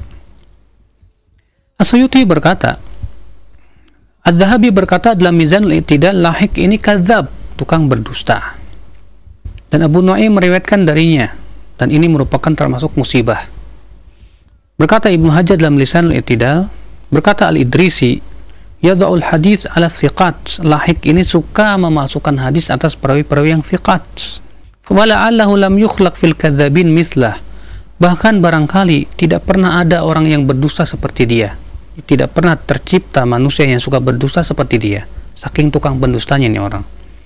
[SPEAKER 1] As-Suyuti berkata, Adz-Dzahabi berkata dalam Mizanul I'tidal, Lahiq ini kadzab, tukang berdusta. Dan Abu Nuaim meriwayatkan darinya, dan ini merupakan termasuk musibah. Berkata Ibnu Hajar dalam Lisanul I'tidal, berkata Al-Idrisi, yadha'ul hadis ala thiqat. Lahiq ini suka memalsukan hadis atas perawi-perawi yang thiqat. Wala'allahu lam yukhlaq fil kadzabin mithlah. Bahkan barangkali tidak pernah ada orang yang berdusta seperti dia. Tidak pernah tercipta manusia yang suka berdusta seperti dia. Saking tukang pendustanya ini orang.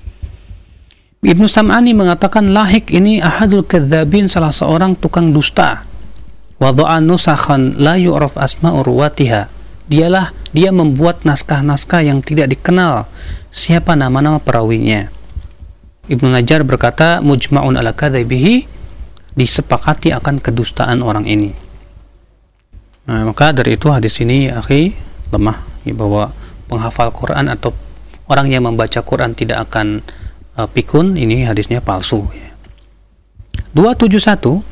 [SPEAKER 1] Ibnu Sam'ani mengatakan Lahiq ini ahadul kadzabin, salah seorang tukang dusta. Wadha'a nusakhan la yu'raf asma'u ruwatiha. Dialah dia membuat naskah-naskah yang tidak dikenal siapa nama-nama perawinya. Ibnu Najjar berkata mujma'un ala kadzabihi, disepakati akan kedustaan orang ini. Nah, maka dari itu hadis ini, ya akhi, lemah, ya, bahwa penghafal Quran atau orang yang membaca Quran tidak akan uh, pikun, ini hadisnya palsu, ya. dua tujuh satu.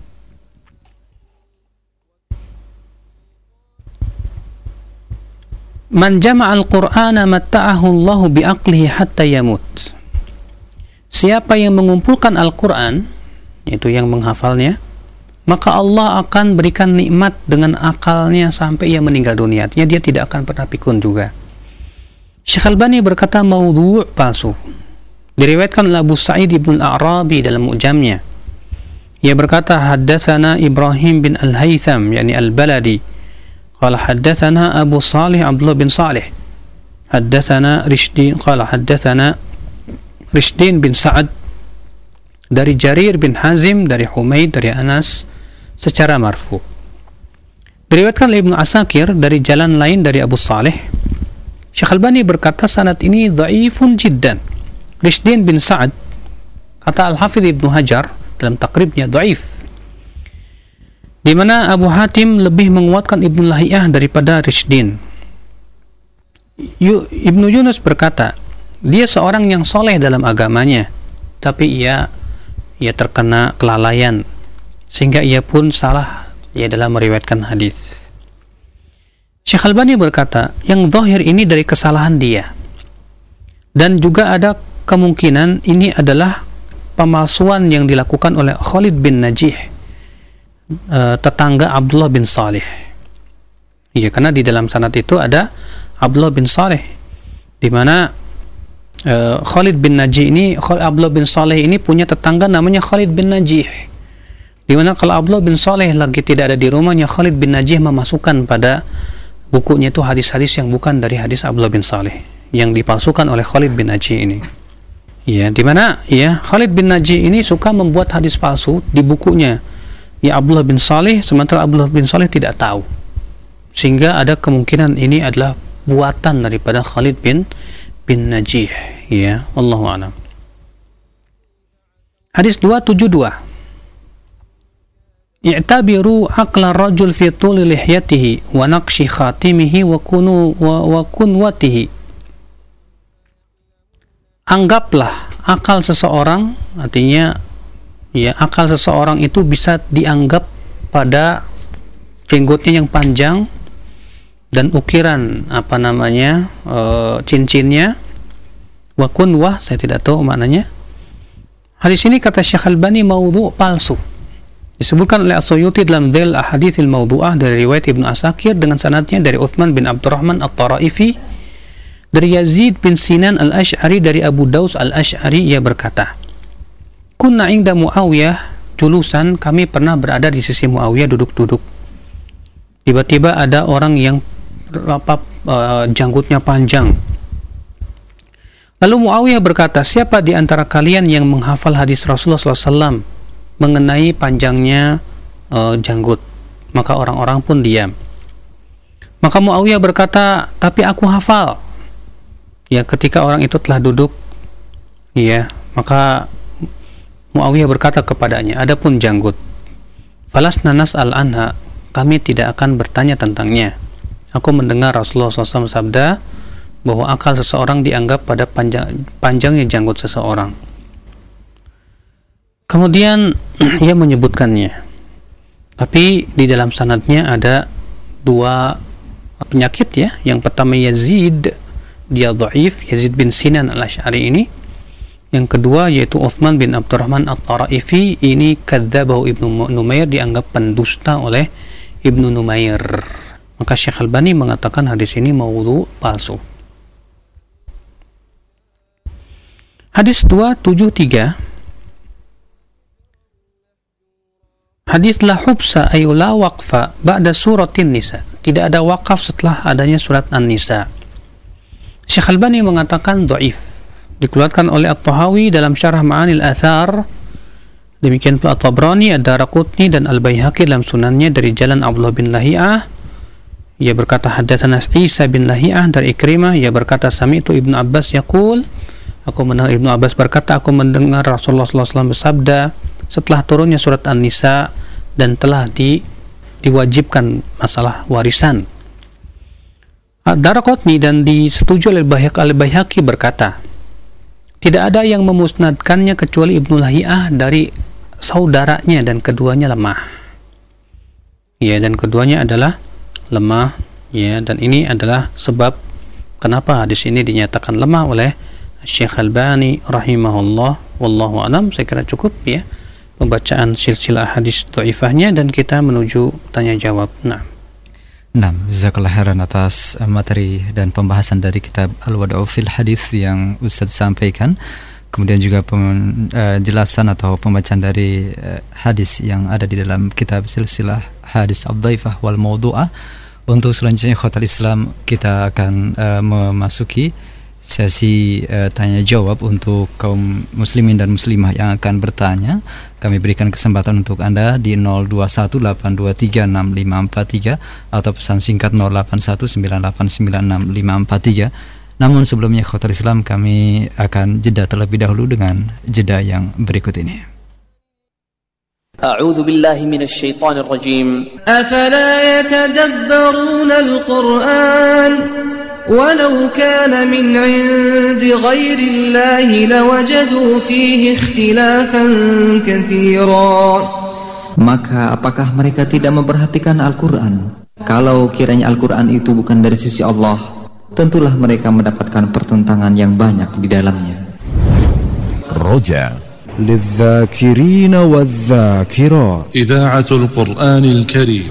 [SPEAKER 1] Man jama'al Qur'ana matta'ahu Allahu bi'aqlihi hatta yamut. Siapa yang mengumpulkan Al-Quran, yaitu yang menghafalnya, maka Allah akan berikan nikmat dengan akalnya sampai ia meninggal dunia. Artinya dia tidak akan pernah pikun juga. Syekh Albani berkata maudhu', palsu. Diriwayatkan oleh Abu Sa'id ibn al-A'rabi dalam Mu'jamnya. Ia berkata haddatsana Ibrahim bin Al-Haytham, yakni Al-Baladi. قال حدثنا أبو صالح عبد الله بن صالح حدثنا رشدين قال حدثنا رشدين بن سعد dari Jarir bin Hazim, dari Humaid, dari Anas secara marfu. Diriwayatkan oleh Ibnu Asakir dari jalan lain dari Abu Saleh Syekh Albani berkata sanad ini dhaifun jiddan. Rishdin bin Sa'ad, kata Al-Hafidh Ibnu Hajar dalam takribnya, dhaif, di mana Abu Hatim lebih menguatkan Ibnu Lahiyah daripada Rishdin. Ibnu Yunus berkata, dia seorang yang soleh dalam agamanya, tapi ia ia terkena kelalaian sehingga ia pun salah ia dalam meriwayatkan hadis. Syekh Albani berkata, yang zahir ini dari kesalahan dia, dan juga ada kemungkinan ini adalah pemalsuan yang dilakukan oleh Khalid bin Najih, tetangga Abdullah bin Salih. Ya, karena di dalam sanad itu ada Abdullah bin Salih, di mana uh, Khalid bin Najih ini, Abdullah bin Salih ini punya tetangga namanya Khalid bin Najih, di mana kalau Abdullah bin Salih lagi tidak ada di rumahnya, Khalid bin Najih memasukkan pada bukunya itu hadis-hadis yang bukan dari hadis Abdullah bin Salih, yang dipalsukan oleh Khalid bin Najih ini. Ya, di mana ya Khalid bin Najih ini suka membuat hadis palsu di bukunya ya Abdullah bin Salih, sementara Abdullah bin Salih tidak tahu, sehingga ada kemungkinan ini adalah buatan daripada Khalid bin bin Najih. Ya, Allahu a'lam. Hadis dua tujuh dua, i'tabiru aqla rajul fi tuli lihyatihi wa naqshi khatimihi wa kunu wa, wa kunwatihi. Anggaplah akal seseorang, artinya ya akal seseorang itu bisa dianggap pada jenggotnya yang panjang dan ukiran apa namanya e, cincinnya, wa kunwah, saya tidak tahu maknanya. Hadis ini kata Syekh Albani maudhu', palsu. Disebutkan oleh As-Suyuti dalam Dhail Ahaditsil Maudhu'ah dari riwayat Ibnu Asakir dengan sanadnya dari Uthman bin Abdurrahman At-Taraifi, dari Yazid bin Sinan Al-Ash'ari, dari Abu Daus Al-Ash'ari, ia berkata, kunna inda Muawiyah julusan, kami pernah berada di sisi Muawiyah duduk-duduk. Tiba-tiba ada orang yang apa, uh, janggutnya panjang. Lalu Muawiyah berkata, siapa di antara kalian yang menghafal hadis Rasulullah shallallahu alaihi wasallam mengenai panjangnya uh, janggut? Maka orang-orang pun diam. Maka Muawiyah berkata, tapi aku hafal. Ya, ketika orang itu telah duduk, ya, maka Muawiyah berkata kepadanya, adapun janggut, falasna nas'al anha, kami tidak akan bertanya tentangnya. Aku mendengar Rasulullah shallallahu alaihi wasallam sabda bahwa akal seseorang dianggap pada panjang, panjangnya janggut seseorang. Kemudian ia menyebutkannya, tapi di dalam sanadnya ada dua penyakit ya. Yang pertama Yazid, dia dhaif, Yazid bin Sinan Al-Ash'ari ini. Yang kedua yaitu Uthman bin Abdurrahman At-Taraifi, ini kadzabahu Ibnu Numair, dianggap pendusta oleh Ibnu Numair. Maka Syekh Albani mengatakan hadis ini maudhu', palsu. Hadis dua tujuh tiga, hadis la hubsa ay la waqfa ba'da suratin nisa, tidak ada wakaf setelah adanya surat An-Nisa. Syekh Albani mengatakan dhaif, dikeluarkan oleh At-Tahawi dalam Syarah Ma'anil Athar, demikian pula At-Tabrani, Ad-Daraqutni dan Al-Baihaqi dalam sunannya dari jalan Abdullah bin Lahiyah. Ia berkata haddatsana Isa bin Lahiyah dari Ikrimah, ia berkata sami'tu Ibnu Abbas yaqul, aku mendengar Ibnu Abbas berkata, aku mendengar Rasulullah sallallahu alaihi wasallam bersabda setelah turunnya surat An-Nisa dan telah di, diwajibkan masalah warisan. Ad-Daraqutni dan disetujui oleh Al-Baihaqi berkata, tidak ada yang memusnadkannya kecuali Ibnu Lahiyah dari saudaranya dan keduanya lemah. Ya, dan keduanya adalah lemah, ya, dan ini adalah sebab kenapa hadis ini dinyatakan lemah oleh Syekh Albani rahimahullah. Wallahu a'lam. Saya kira cukup ya pembacaan silsilah hadis dhaifahnya dan kita menuju tanya jawab. Nah.
[SPEAKER 2] Nah, jazakallahu khairan atas materi dan pembahasan dari kitab Al-Wad'u fil Hadis yang Ustaz sampaikan. Kemudian juga penjelasan uh, atau pembacaan dari uh, hadis yang ada di dalam kitab silsilah hadis ad-dhaifah wal maudhu'ah. Untuk selanjutnya ikhwatal Islam, kita akan uh, memasuki sesi uh, tanya jawab untuk kaum muslimin dan muslimah yang akan bertanya. Kami berikan kesempatan untuk Anda di nol dua satu delapan dua tiga enam lima empat tiga atau pesan singkat nol delapan satu sembilan delapan sembilan enam lima empat tiga. Namun sebelumnya Ikhwatal Islam, kami akan jeda terlebih dahulu dengan jeda yang berikut ini.
[SPEAKER 3] أعوذ بالله من الشيطان الرجيم
[SPEAKER 4] أفلا يتدبرون القرآن ولو كان من عند غير الله لوجدوا فيه اختلافا كثيرا.
[SPEAKER 5] Maka apakah mereka tidak memperhatikan Al-Quran? Kalau kiranya Al-Quran itu bukan dari sisi Allah, tentulah mereka mendapatkan pertentangan yang banyak di dalamnya.
[SPEAKER 6] Roja للذاكرين والذاكرات إذاعة القرآن الكريم.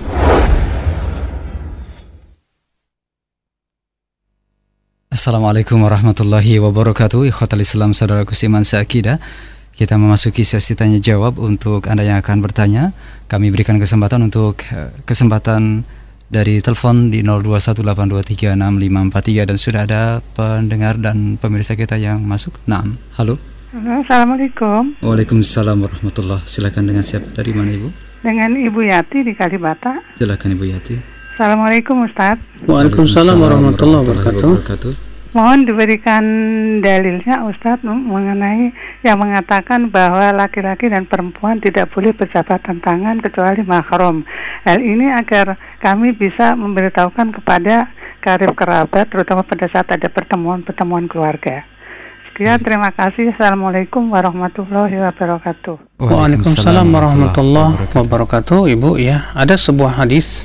[SPEAKER 2] Assalamualaikum warahmatullahi wabarakatuh. Ikhwatal Islam, saudaraku seiman seakidah, kita memasuki sesi tanya jawab. Untuk Anda yang akan bertanya, kami berikan kesempatan untuk kesempatan dari telepon di nol dua satu delapan dua tiga enam lima empat tiga, dan sudah ada pendengar dan pemirsa kita yang masuk. Naam, halo.
[SPEAKER 7] Halo, Assalamualaikum.
[SPEAKER 2] Waalaikumsalam warahmatullah. Silakan, dengan siapa, dari mana Ibu?
[SPEAKER 7] Dengan Ibu Yati di Kalibata.
[SPEAKER 2] Silakan Ibu Yati.
[SPEAKER 7] Assalamualaikum Ustaz.
[SPEAKER 1] Waalaikumsalam warahmatullahi wabarakatuh.
[SPEAKER 7] Mohon diberikan dalilnya Ustaz mengenai yang mengatakan bahwa laki-laki dan perempuan tidak boleh berjabatan tangan kecuali mahram. Hal ini agar kami bisa memberitahukan kepada karib kerabat, terutama pada saat ada pertemuan-pertemuan keluarga. Sekian, terima kasih. Assalamualaikum warahmatullahi wabarakatuh.
[SPEAKER 1] Waalaikumsalam warahmatullahi wabarakatuh. Ibu, ya, ada sebuah hadis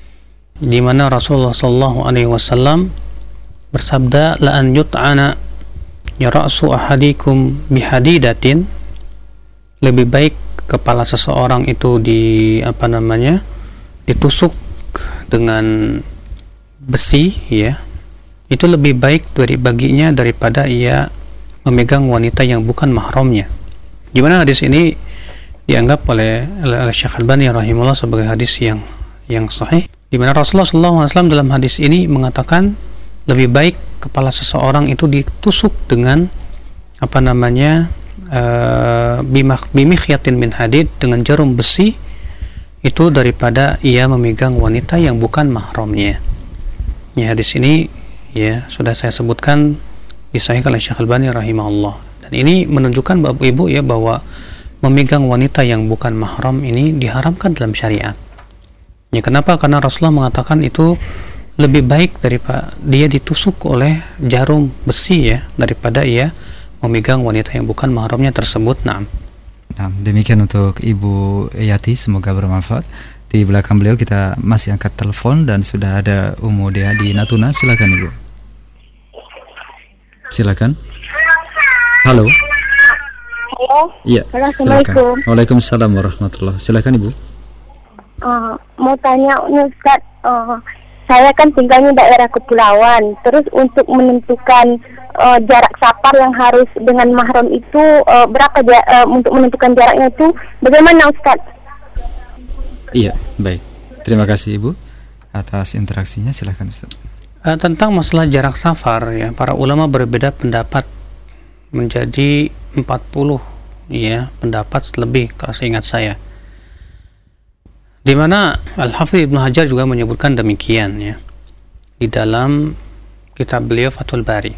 [SPEAKER 1] di mana Rasulullah sallallahu alaihi wasallam bersabda, la an yut'ana ya ra'su ahadikum bihadidatin, lebih baik kepala seseorang itu di apa namanya ditusuk dengan besi, ya, itu lebih baik dari baginya daripada ia memegang wanita yang bukan mahramnya. Di mana hadis ini dianggap oleh Syekh Albani rahimahullah sebagai hadis yang yang sahih, di mana Rasulullah sallallahu alaihi wasallam dalam hadis ini mengatakan lebih baik kepala seseorang itu ditusuk dengan apa namanya uh, bimikhyatin min hadid, dengan jarum besi, itu daripada ia memegang wanita yang bukan mahramnya. Ya, hadis ini ya sudah saya sebutkan disahihkan oleh Syekh Albani rahimahullah, dan ini menunjukkan Bapak Ibu ya bahwa memegang wanita yang bukan mahram ini diharamkan dalam syariat. Ya, kenapa? Karena Rasulullah mengatakan itu lebih baik daripada dia ditusuk oleh jarum besi, ya, daripada ia memegang wanita yang bukan mahramnya tersebut. Nah,
[SPEAKER 2] nah demikian untuk Ibu Yati, semoga bermanfaat. Di belakang beliau kita masih angkat telepon dan sudah ada Umu Dea di Natuna. Silakan Ibu. Silakan. Halo.
[SPEAKER 8] Halo.
[SPEAKER 2] Iya.
[SPEAKER 8] Assalamualaikum.
[SPEAKER 2] Waalaikumsalam warahmatullahi. Silakan Ibu.
[SPEAKER 8] Uh, mau tanya Ustaz, uh, saya kan tinggalnya daerah kepulauan. Terus untuk menentukan uh, jarak safar yang harus dengan mahram itu uh, berapa ja- uh, untuk menentukan jaraknya itu bagaimana Ustaz?
[SPEAKER 2] Iya, baik. Terima kasih Ibu atas interaksinya. Silakan Ustaz.
[SPEAKER 1] Uh, tentang masalah jarak safar, ya, para ulama berbeda pendapat menjadi empat puluh, ya, pendapat lebih kalau seingat saya, di mana Al-Hafidz Ibnu Hajar juga menyebutkan demikian, ya, di dalam kitab beliau Fathul Bari.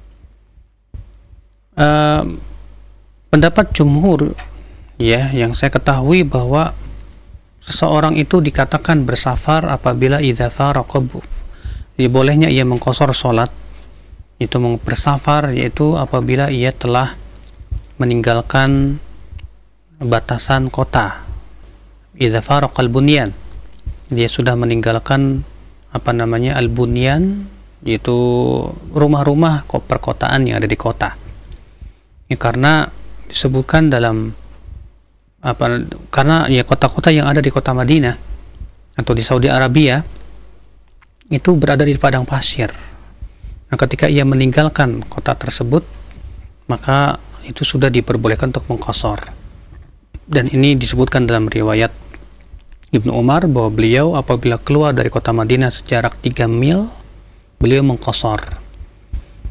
[SPEAKER 1] Uh, pendapat jumhur, ya, yang saya ketahui bahwa seseorang itu dikatakan bersafar apabila idza faraqa, jadi bolehnya ia mengqashar salat itu bersafar, yaitu apabila ia telah meninggalkan batasan kota. Idza faraqal bunyan, dia sudah meninggalkan apa namanya al-bunyan, yaitu rumah-rumah perkotaan yang ada di kota. Ya, karena disebutkan dalam apa karena ya kota-kota yang ada di kota Madinah atau di Saudi Arabia itu berada di padang pasir. Nah, ketika ia meninggalkan kota tersebut, maka itu sudah diperbolehkan untuk mengqashar. Dan ini disebutkan dalam riwayat Ibnu Umar bahwa beliau apabila keluar dari kota Madinah sejarak tiga mil, beliau mengqashar.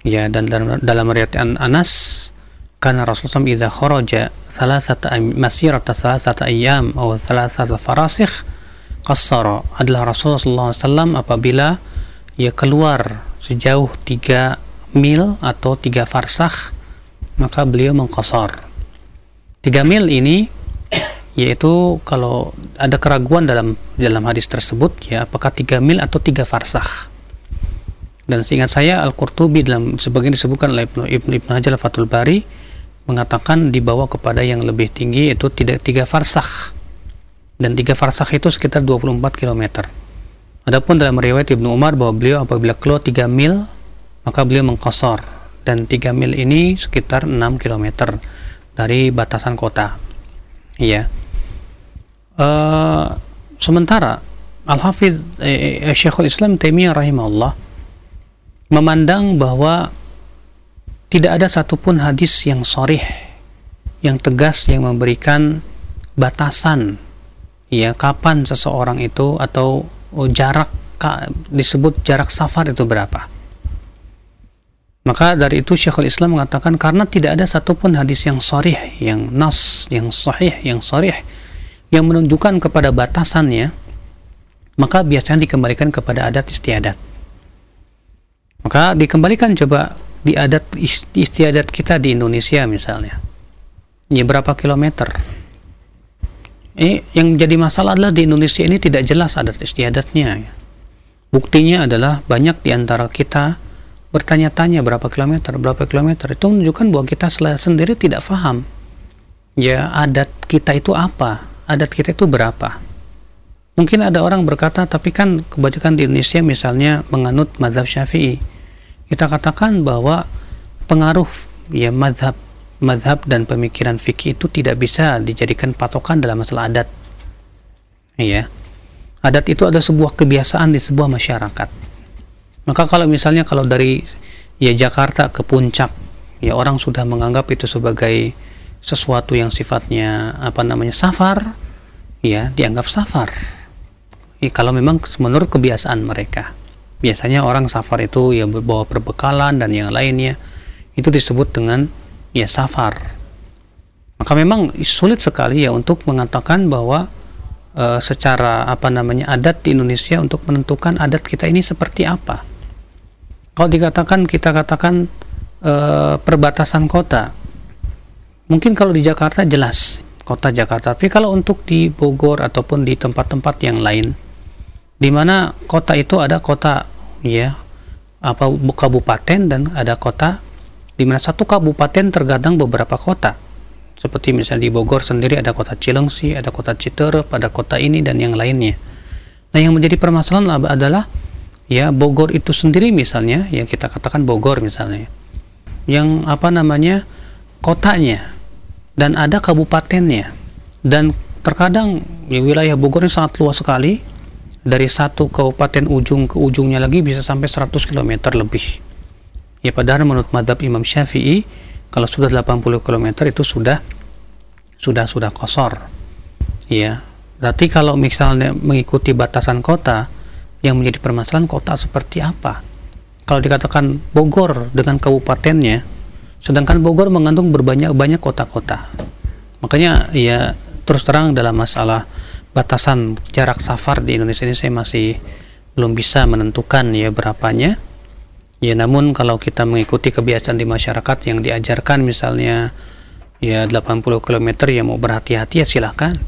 [SPEAKER 1] Ya, dan dalam, dalam riwayat Anas, karena Rasulullah idza kharaja thalathata masirata thalathata ayyam atau thalathata farasikh qassara, adalah Rasulullah sallallahu alaihi wasallam apabila ia keluar sejauh tiga mil atau tiga farsakh, maka beliau mengqasar. Tiga mil ini yaitu kalau ada keraguan dalam dalam hadis tersebut, ya apakah tiga mil atau tiga farsakh. Dan seingat saya Al-Qurtubi dalam sebagian disebutkan oleh Ibnu Ibnu Ibnu Hajar Fathul Bari mengatakan dibawa kepada yang lebih tinggi, itu tidak tiga farsakh, dan tiga farsakh itu sekitar dua puluh empat kilometer. Adapun dalam riwayat Ibnu Umar bahwa beliau apabila keluar tiga mil maka beliau mengqasar, dan tiga mil ini sekitar enam kilometer dari batasan kota. Iya. Uh, sementara Al-Hafidz eh, eh, Syekhul Islam Taimiyah rahimahullah memandang bahwa tidak ada satupun hadis yang sharih, yang tegas, yang memberikan batasan ya kapan seseorang itu atau oh, jarak ka, disebut jarak safar itu berapa. Maka dari itu Syekhul Islam mengatakan karena tidak ada satupun hadis yang sharih, yang nas, yang sahih, yang sharih yang menunjukkan kepada batasannya, maka biasanya dikembalikan kepada adat istiadat. Maka dikembalikan coba di adat istiadat kita di Indonesia misalnya, ya berapa kilometer. Ini yang jadi masalah adalah di Indonesia ini tidak jelas adat istiadatnya. Buktinya adalah banyak di antara kita bertanya-tanya berapa kilometer, berapa kilometer. Itu menunjukkan bahwa kita sendiri tidak paham ya adat kita itu apa, adat kita itu berapa. Mungkin ada orang berkata, tapi kan kebanyakan di Indonesia misalnya menganut mazhab Syafi'i. Kita katakan bahwa pengaruh ya mazhab mazhab dan pemikiran fikih itu tidak bisa dijadikan patokan dalam masalah adat. Iya. Adat itu adalah sebuah kebiasaan di sebuah masyarakat. Maka kalau misalnya kalau dari ya Jakarta ke Puncak, ya orang sudah menganggap itu sebagai sesuatu yang sifatnya apa namanya safar, ya dianggap safar. Ya, kalau memang menurut kebiasaan mereka, biasanya orang safar itu ya bawa perbekalan dan yang lainnya, itu disebut dengan ya safar. Maka memang sulit sekali ya untuk mengatakan bahwa e, secara apa namanya adat di Indonesia untuk menentukan adat kita ini seperti apa. Kalau dikatakan kita katakan e, perbatasan kota, mungkin kalau di Jakarta jelas kota Jakarta, tapi kalau untuk di Bogor ataupun di tempat-tempat yang lain, di mana kota itu ada kota ya apa kabupaten dan ada kota, di mana satu kabupaten terkadang beberapa kota. Seperti misalnya di Bogor sendiri ada kota Cilengsi, ada kota Citerep, ada kota ini dan yang lainnya. Nah, yang menjadi permasalahan adalah ya Bogor itu sendiri misalnya, ya kita katakan Bogor misalnya, yang apa namanya kotanya dan ada kabupatennya, dan terkadang ya, wilayah Bogor ini sangat luas sekali, dari satu kabupaten ujung ke ujungnya lagi bisa sampai seratus kilometer lebih. Ya padahal menurut mazhab Imam Syafi'i kalau sudah delapan puluh kilometer itu sudah sudah sudah qasar. Ya, berarti kalau misalnya mengikuti batasan kota, yang menjadi permasalahan kota seperti apa? Kalau dikatakan Bogor dengan kabupatennya, sedangkan Bogor mengandung berbanyak-banyak kota-kota. Makanya ya terus terang dalam masalah batasan jarak safar di Indonesia ini saya masih belum bisa menentukan ya berapanya. Ya namun kalau kita mengikuti kebiasaan di masyarakat yang diajarkan misalnya ya delapan puluh kilometer, ya mau berhati-hati ya silahkan.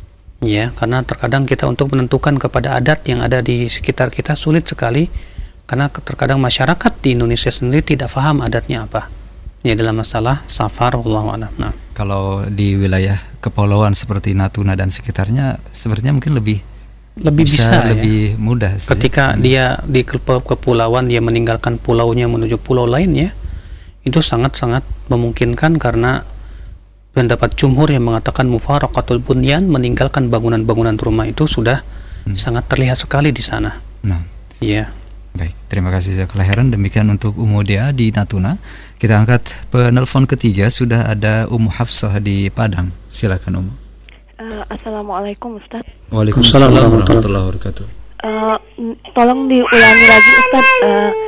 [SPEAKER 1] Ya, karena terkadang kita untuk menentukan kepada adat yang ada di sekitar kita sulit sekali, karena terkadang masyarakat di Indonesia sendiri tidak paham adatnya apa. Ya dalam masalah safar, wallahu a'lam. Nah,
[SPEAKER 2] kalau di wilayah kepulauan seperti Natuna dan sekitarnya sepertinya mungkin lebih
[SPEAKER 1] lebih bisa, bisa
[SPEAKER 2] lebih
[SPEAKER 1] ya.
[SPEAKER 2] mudah
[SPEAKER 1] ketika hmm. dia di kepulauan dia meninggalkan pulaunya menuju pulau lainnya, itu sangat-sangat memungkinkan karena pendapat jumhur yang mengatakan mufaraqatul bunyan, meninggalkan bangunan-bangunan rumah itu sudah hmm. sangat terlihat sekali di sana.
[SPEAKER 2] Nah,
[SPEAKER 1] iya.
[SPEAKER 2] Baik, terima kasih Jazakallahu khairan. Demikian untuk Ummu Dia di Natuna. Kita angkat penelpon ketiga, sudah ada Ummu Hafsah di Padang. Silakan Ummu.
[SPEAKER 9] Uh, Assalamualaikum Ustaz.
[SPEAKER 2] Waalaikumsalam warahmatullahi wabarakatuh.
[SPEAKER 9] Uh, tolong diulangi lagi Ustaz, uh,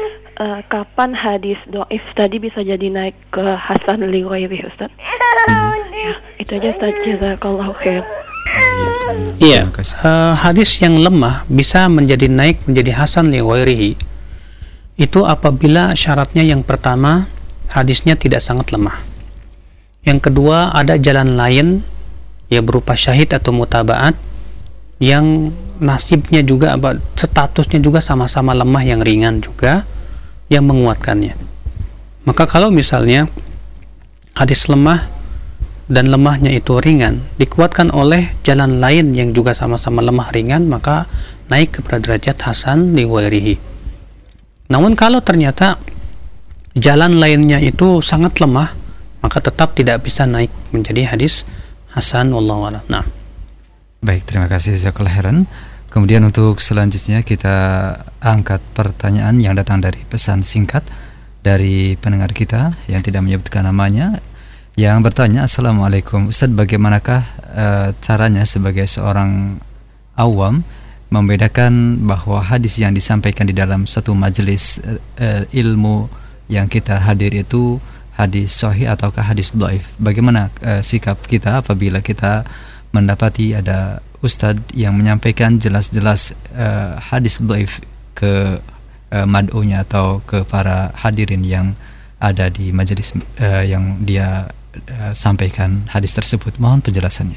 [SPEAKER 9] uh, kapan hadis dhaif tadi bisa jadi naik ke hasan li ghairi Ustaz? Ya, itu aja Ustaz, jazakallahu khair.
[SPEAKER 1] Iya, uh, hadis yang lemah bisa menjadi naik menjadi hasan li ghairihi. Itu apabila syaratnya yang pertama hadisnya tidak sangat lemah. Yang kedua ada jalan lain ya berupa syahid atau mutabaat yang nasibnya juga statusnya juga sama-sama lemah yang ringan juga yang menguatkannya. Maka kalau misalnya hadis lemah dan lemahnya itu ringan dikuatkan oleh jalan lain yang juga sama-sama lemah ringan, maka naik kepada derajat hasan li ghairihi. Namun kalau ternyata jalan lainnya itu sangat lemah, maka tetap tidak bisa naik menjadi hadis hasan, wallahu a'lam. Nah.
[SPEAKER 2] Baik, terima kasih jazakallahu khairan. Kemudian untuk selanjutnya kita angkat pertanyaan yang datang dari pesan singkat dari pendengar kita yang tidak menyebutkan namanya, yang bertanya, Assalamualaikum Ustadz, bagaimanakah uh, caranya sebagai seorang awam membedakan bahwa hadis yang disampaikan di dalam satu majelis uh, uh, ilmu yang kita hadir itu hadis sahih ataukah hadis dhaif? Bagaimana uh, sikap kita apabila kita mendapati ada ustadz yang menyampaikan jelas-jelas uh, hadis dhaif ke uh, mad'unya atau ke para hadirin yang ada di majelis uh, yang dia uh, sampaikan hadis tersebut? Mohon penjelasannya.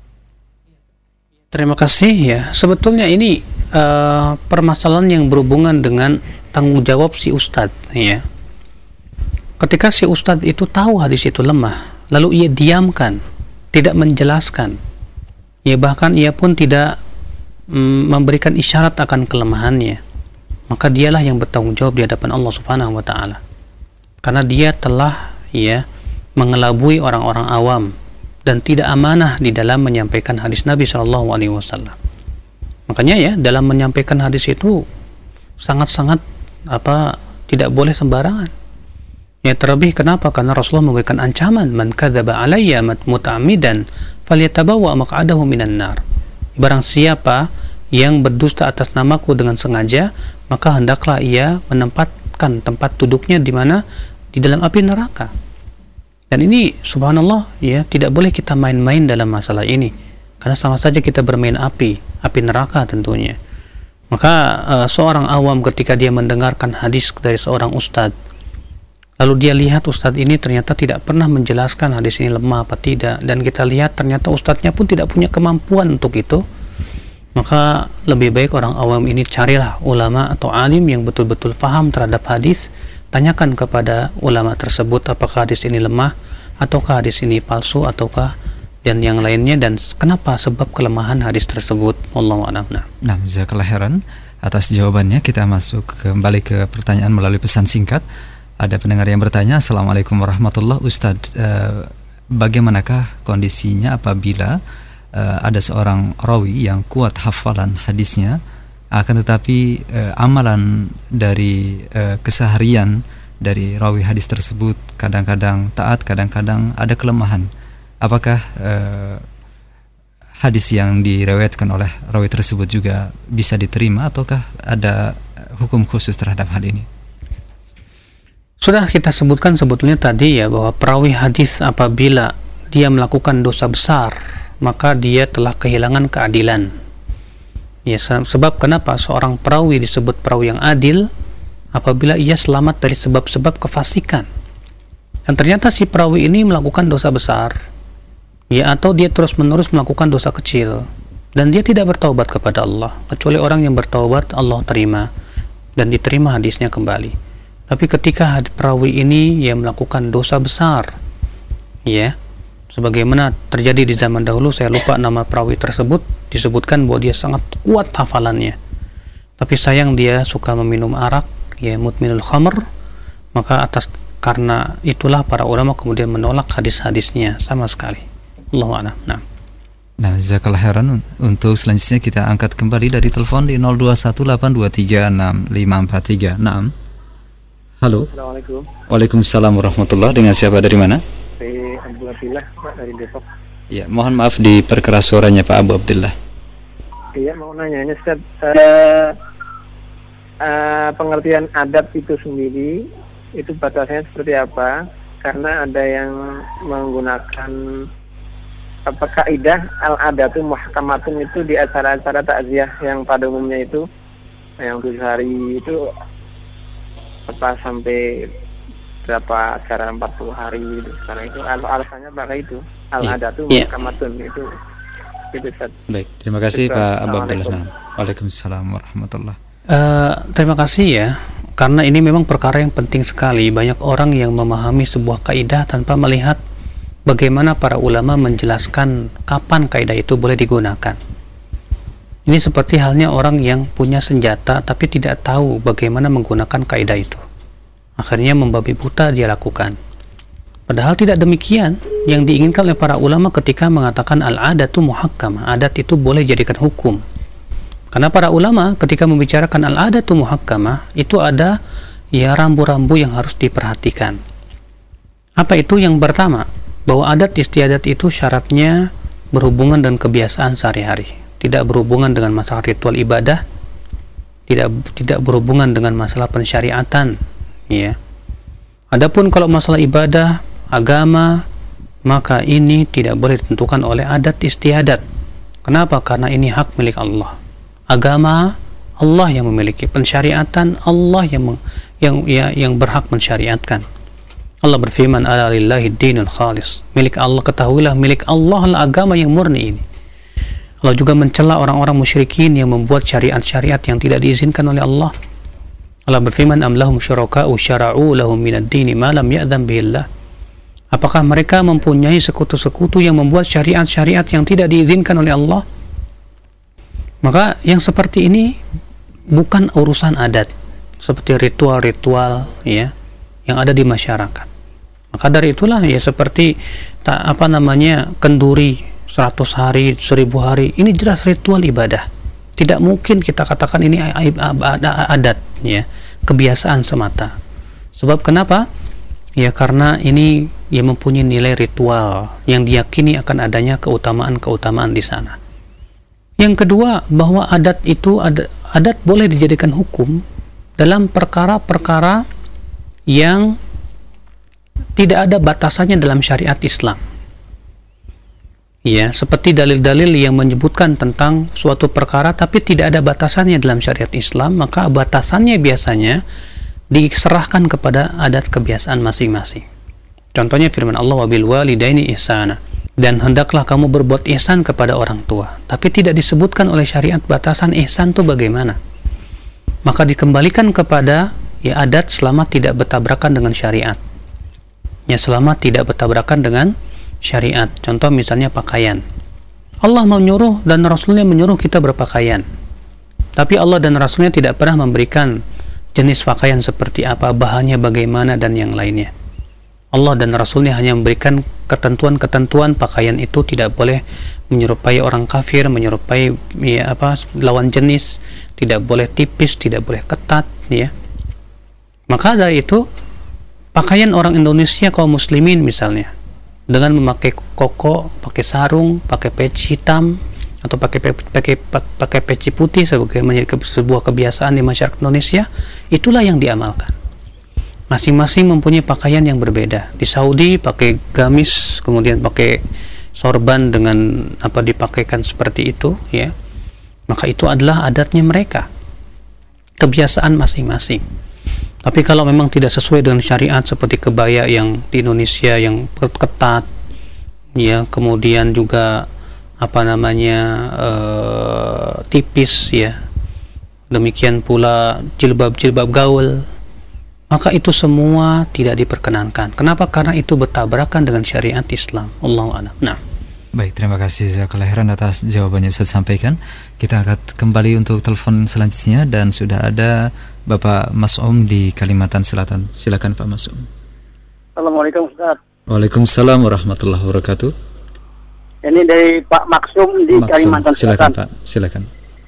[SPEAKER 1] Terima kasih ya. Sebetulnya ini uh, permasalahan yang berhubungan dengan tanggung jawab si ustadz ya. Ketika si ustadz itu tahu hadis itu lemah, lalu ia diamkan, tidak menjelaskan, ya bahkan ia pun tidak mm, memberikan isyarat akan kelemahannya, maka dialah yang bertanggung jawab di hadapan Allah Subhanahu wa taala. Karena dia telah ya mengelabui orang-orang awam dan tidak amanah di dalam menyampaikan hadis Nabi shallallahu alaihi wasallam. Makanya ya dalam menyampaikan hadis itu sangat-sangat apa tidak boleh sembarangan. Ya terlebih kenapa? Karena Rasulullah memberikan ancaman, man kadzaba alayya muta'ammidan falyatabawa maq'adahu minan nar. Barang siapa yang berdusta atas namaku dengan sengaja, maka hendaklah ia menempatkan tempat duduknya di mana? Di dalam api neraka. Dan ini subhanallah ya, tidak boleh kita main-main dalam masalah ini. Karena sama saja kita bermain api, api neraka tentunya. Maka uh, seorang awam ketika dia mendengarkan hadis dari seorang ustadz, lalu dia lihat ustadz ini ternyata tidak pernah menjelaskan hadis ini lemah apa tidak, dan kita lihat ternyata ustadznya pun tidak punya kemampuan untuk itu, maka lebih baik orang awam ini carilah ulama atau alim yang betul-betul faham terhadap hadis, tanyakan kepada ulama tersebut apakah hadis ini lemah ataukah hadis ini palsu ataukah dan yang lainnya, dan kenapa sebab kelemahan hadis tersebut. Wallahu a'lam.
[SPEAKER 2] Nah, jazakallahu khairan atas jawabannya. Kita masuk kembali ke pertanyaan melalui pesan singkat. Ada pendengar yang bertanya, Assalamualaikum warahmatullahi wabarakatuh. Ustadz, eh, bagaimanakah kondisinya apabila eh, ada seorang rawi yang kuat hafalan hadisnya, akan tetapi eh, amalan dari eh, keseharian dari rawi hadis tersebut kadang-kadang taat, kadang-kadang ada kelemahan. Apakah eh, hadis yang direwetkan oleh rawi tersebut juga bisa diterima ataukah ada hukum khusus terhadap hal ini?
[SPEAKER 1] Sudah kita sebutkan sebetulnya tadi ya, bahwa perawi hadis apabila dia melakukan dosa besar, maka dia telah kehilangan keadilan. Ya, sebab kenapa seorang perawi disebut perawi yang adil? Apabila ia selamat dari sebab-sebab kefasikan. Dan ternyata si perawi ini melakukan dosa besar, ya, atau dia terus-menerus melakukan dosa kecil, dan dia tidak bertaubat kepada Allah. Kecuali orang yang bertaubat Allah terima dan diterima hadisnya kembali. Tapi ketika perawi ini ya melakukan dosa besar, ya, sebagaimana terjadi di zaman dahulu, saya lupa nama perawi tersebut, disebutkan bahwa dia sangat kuat hafalannya, tapi sayang dia suka meminum arak, ya, mudminul khamr, maka atas karena itulah para ulama kemudian menolak hadis-hadisnya sama sekali. Allahu a'lam. Nah.
[SPEAKER 2] Nah, jazakallahu khairan. Untuk selanjutnya kita angkat kembali dari telepon di nol dua satu delapan dua tiga enam lima empat tiga. Naam. Halo.
[SPEAKER 10] Assalamualaikum.
[SPEAKER 2] Waalaikumsalam warahmatullahi. Dengan siapa, dari mana?
[SPEAKER 10] Dari Abu Abdillah, Pak, dari Depok.
[SPEAKER 2] Ya, mohon maaf diperkeras suaranya Pak Abu Abdillah.
[SPEAKER 10] Iya, mau nanya, Ustaz. Uh, uh, pengertian adat itu sendiri itu batasnya seperti apa? Karena ada yang menggunakan apa kaidah al-adatu muhkamatun itu di acara-acara takziah yang pada umumnya itu yang tujuh hari itu apa sampai berapa acara empat puluh hari gitu. Karena itu al- alasannya pakai itu al-adatu
[SPEAKER 1] yeah.
[SPEAKER 10] muhkamatun itu itu Ustaz.
[SPEAKER 2] Baik, terima kasih Pak Abu Abdullah. Waalaikumsalam warahmatullahi.
[SPEAKER 1] Uh, terima kasih ya. Karena ini memang perkara yang penting sekali. Banyak orang yang memahami sebuah kaidah tanpa melihat bagaimana para ulama menjelaskan kapan kaidah itu boleh digunakan. Ini seperti halnya orang yang punya senjata tapi tidak tahu bagaimana menggunakan kaidah itu. Akhirnya membabi buta dia lakukan. Padahal tidak demikian yang diinginkan oleh para ulama ketika mengatakan al-adatu muhakkamah. Adat itu boleh jadikan hukum. Karena para ulama ketika membicarakan al-adatu muhakkamah itu ada ya rambu-rambu yang harus diperhatikan. Apa itu? Yang pertama, bahwa adat istiadat itu syaratnya berhubungan dengan kebiasaan sehari-hari, tidak berhubungan dengan masalah ritual ibadah, tidak tidak berhubungan dengan masalah pensyariatan, ya. Adapun kalau masalah ibadah, agama, maka ini tidak boleh ditentukan oleh adat istiadat. Kenapa? Karena ini hak milik Allah. Agama Allah yang memiliki, pensyariatan Allah yang yang ya, yang berhak mensyariatkan. Allah berfirman, ala lillahi dinul khalis, milik Allah, ketahuilah milik Allah lah agama yang murni ini. Allah juga mencela orang-orang musyrikin yang membuat syariat-syariat yang tidak diizinkan oleh Allah. Allah berfirman, am lahum syuraka'u syara'u lahum minad dini ma lam ya'dzan bihillah. Apakah mereka mempunyai sekutu-sekutu yang membuat syariat-syariat yang tidak diizinkan oleh Allah? Maka yang seperti ini bukan urusan adat, seperti ritual-ritual ya yang ada di masyarakat. Maka dari itulah ya seperti tak apa namanya kenduri seratus hari, seribu hari, ini jelas ritual ibadah. Tidak mungkin kita katakan ini adat ya, kebiasaan semata. Sebab kenapa? Ya karena ini ya mempunyai nilai ritual yang diyakini akan adanya keutamaan-keutamaan di sana. Yang kedua, bahwa adat itu adat, adat boleh dijadikan hukum dalam perkara-perkara yang tidak ada batasannya dalam syariat Islam. Ya, seperti dalil-dalil yang menyebutkan tentang suatu perkara tapi tidak ada batasannya dalam syariat Islam, maka batasannya biasanya diserahkan kepada adat kebiasaan masing-masing. Contohnya firman Allah, wabil walidaini ihsana, dan hendaklah kamu berbuat ihsan kepada orang tua. Tapi tidak disebutkan oleh syariat batasan ihsan itu bagaimana. Maka dikembalikan kepada ya adat selama tidak bertabrakan dengan syariat. Ya selama tidak bertabrakan dengan syariat. Contoh misalnya pakaian. Allah menyuruh dan Rasulnya menyuruh kita berpakaian. Tapi Allah dan Rasulnya tidak pernah memberikan jenis pakaian seperti apa, bahannya bagaimana dan yang lainnya. Allah dan Rasulnya hanya memberikan ketentuan-ketentuan pakaian itu tidak boleh menyerupai orang kafir, menyerupai ya apa lawan jenis, tidak boleh tipis, tidak boleh ketat ya. Maka dari itu pakaian orang Indonesia kaum muslimin misalnya dengan memakai koko, pakai sarung, pakai peci hitam atau pakai pakai pakai peci putih sebagai menjadi sebuah kebiasaan di masyarakat Indonesia, itulah yang diamalkan. Masing-masing mempunyai pakaian yang berbeda. Di Saudi pakai gamis, kemudian pakai sorban dengan apa dipakaikan seperti itu ya. Maka itu adalah adatnya mereka, kebiasaan masing-masing. Tapi kalau memang tidak sesuai dengan syariat seperti kebaya yang di Indonesia yang ketat ya, kemudian juga apa namanya uh, tipis ya, demikian pula jilbab-jilbab gaul, maka itu semua tidak diperkenankan. Kenapa? Karena itu bertabrakan dengan syariat Islam. Allahu a'lam. Nah.
[SPEAKER 2] Baik, terima kasih jazakallahu khairan atas jawabannya Ustaz sampaikan. Kita akan kembali untuk telepon selanjutnya dan sudah ada Bapak Mas'um di Kalimantan Selatan. Silakan Pak Mas'um.
[SPEAKER 11] Assalamualaikum Ustaz.
[SPEAKER 2] Waalaikumsalam warahmatullahi wabarakatuh.
[SPEAKER 11] Ini dari Pak Maksum di Maksum. Kalimantan Selatan.
[SPEAKER 2] Silakan Pak, silakan.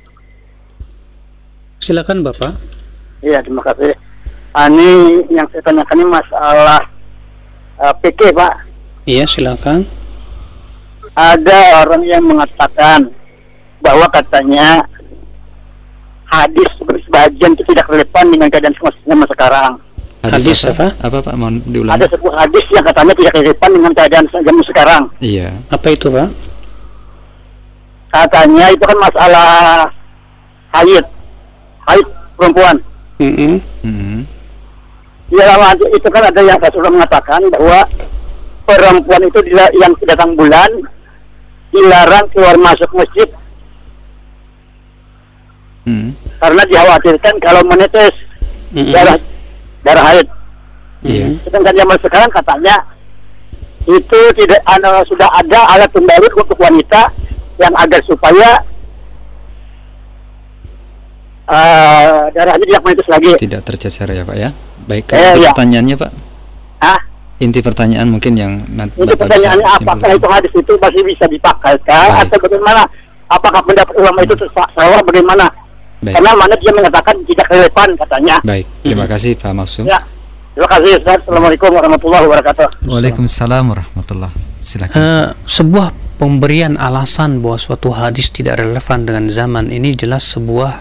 [SPEAKER 1] Silakan Bapak.
[SPEAKER 11] Iya, terima kasih. Ini yang saya tanyakan ini masalah uh, P K Pak.
[SPEAKER 1] Iya, silakan.
[SPEAKER 11] Ada orang yang mengatakan bahwa katanya hadis sebagian itu tidak relevan dengan keadaan zaman sekarang.
[SPEAKER 1] Hadis apa?
[SPEAKER 2] Apa Pak? Mohon diulang.
[SPEAKER 11] Ada sebuah hadis yang katanya tidak relevan dengan keadaan zaman sekarang.
[SPEAKER 2] Iya.
[SPEAKER 1] Apa itu Pak?
[SPEAKER 11] Katanya itu kan masalah haid, haid perempuan.
[SPEAKER 1] Mm-hmm.
[SPEAKER 2] Mm-hmm.
[SPEAKER 11] Ya, itu kan ada yang Rasulullah mengatakan bahwa perempuan itu yang datang bulan dilarang keluar masuk masjid
[SPEAKER 2] mm.
[SPEAKER 11] karena dikhawatirkan kalau menetes mm-hmm. darah darah haid.
[SPEAKER 2] Iya.
[SPEAKER 11] Sedangkan zaman sekarang katanya itu tidak ada, sudah ada alat pembalut untuk wanita yang agar supaya uh, darahnya tidak menetes lagi.
[SPEAKER 2] Tidak tercecer ya Pak ya. Baik,
[SPEAKER 11] eh,
[SPEAKER 2] inti
[SPEAKER 11] ya.
[SPEAKER 2] pertanyaannya Pak.
[SPEAKER 11] Ah?
[SPEAKER 2] Inti pertanyaan mungkin yang nanti
[SPEAKER 11] Inti pertanyaannya apakah itu hadis itu masih bisa dipakai kah atau bagaimana? Apakah pendapat ulama itu salah bagaimana?
[SPEAKER 2] Baik.
[SPEAKER 11] Karena mana dia mengatakan tidak relevan katanya.
[SPEAKER 2] Baik, terima hmm. kasih Pak Maksum.
[SPEAKER 11] Ya. Terima kasih Ustaz. Assalamualaikum warahmatullahi wabarakatuh.
[SPEAKER 2] Waalaikumsalam warahmatullahi wabarakatuh. Silakan.
[SPEAKER 1] Uh, sebuah pemberian alasan bahwa suatu hadis tidak relevan dengan zaman ini jelas sebuah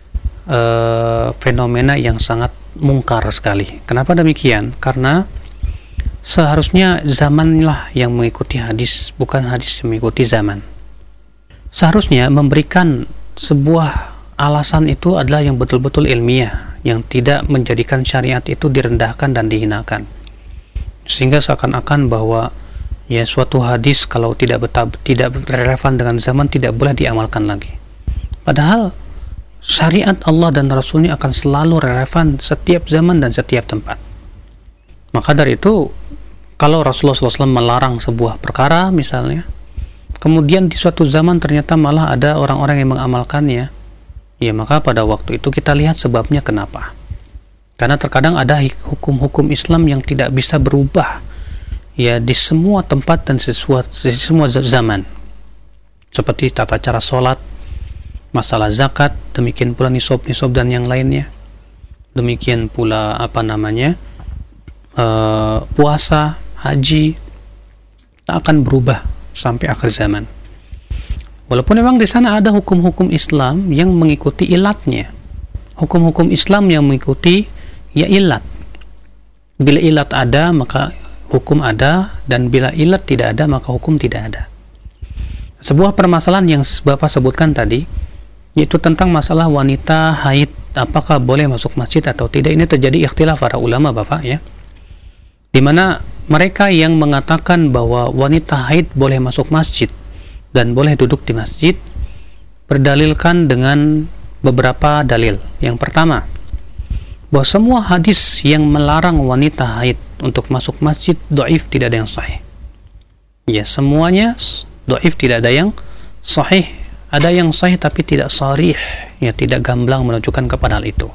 [SPEAKER 1] uh, fenomena yang sangat mungkar sekali. Kenapa demikian? Karena seharusnya zamanlah yang mengikuti hadis, bukan hadis yang mengikuti zaman. Seharusnya memberikan sebuah alasan itu adalah yang betul-betul ilmiah, yang tidak menjadikan syariat itu direndahkan dan dihinakan, sehingga seakan-akan bahwa ya suatu hadis kalau tidak betab, tidak relevan dengan zaman tidak boleh diamalkan lagi. Padahal syariat Allah dan Rasulnya akan selalu relevan setiap zaman dan setiap tempat. Maka dari itu, kalau Rasulullah shallallahu alaihi wasallam melarang sebuah perkara misalnya, kemudian di suatu zaman ternyata malah ada orang-orang yang mengamalkannya, ya maka pada waktu itu kita lihat sebabnya kenapa. Karena terkadang ada hukum-hukum Islam yang tidak bisa berubah ya di semua tempat dan sesuatu, di semua zaman. Seperti tata cara sholat, masalah zakat, demikian pula nisab-nisab dan yang lainnya. Demikian pula apa namanya uh, puasa, haji, tak akan berubah sampai akhir zaman. Walaupun memang di sana ada hukum-hukum Islam yang mengikuti ilatnya. Hukum-hukum Islam yang mengikuti ya ilat. Bila ilat ada maka hukum ada, dan bila ilat tidak ada maka hukum tidak ada. Sebuah permasalahan yang Bapak sebutkan tadi, yaitu tentang masalah wanita haid, apakah boleh masuk masjid atau tidak, ini terjadi ikhtilaf para ulama Bapak ya, dimana mereka yang mengatakan bahwa wanita haid boleh masuk masjid dan boleh duduk di masjid berdalilkan dengan beberapa dalil. Yang pertama, bahwa semua hadis yang melarang wanita haid untuk masuk masjid dhaif, tidak ada yang sahih. Ya, semuanya dhaif, tidak ada yang sahih. Ada yang sahih tapi tidak sharih, ya tidak gamblang menunjukkan kepada hal itu.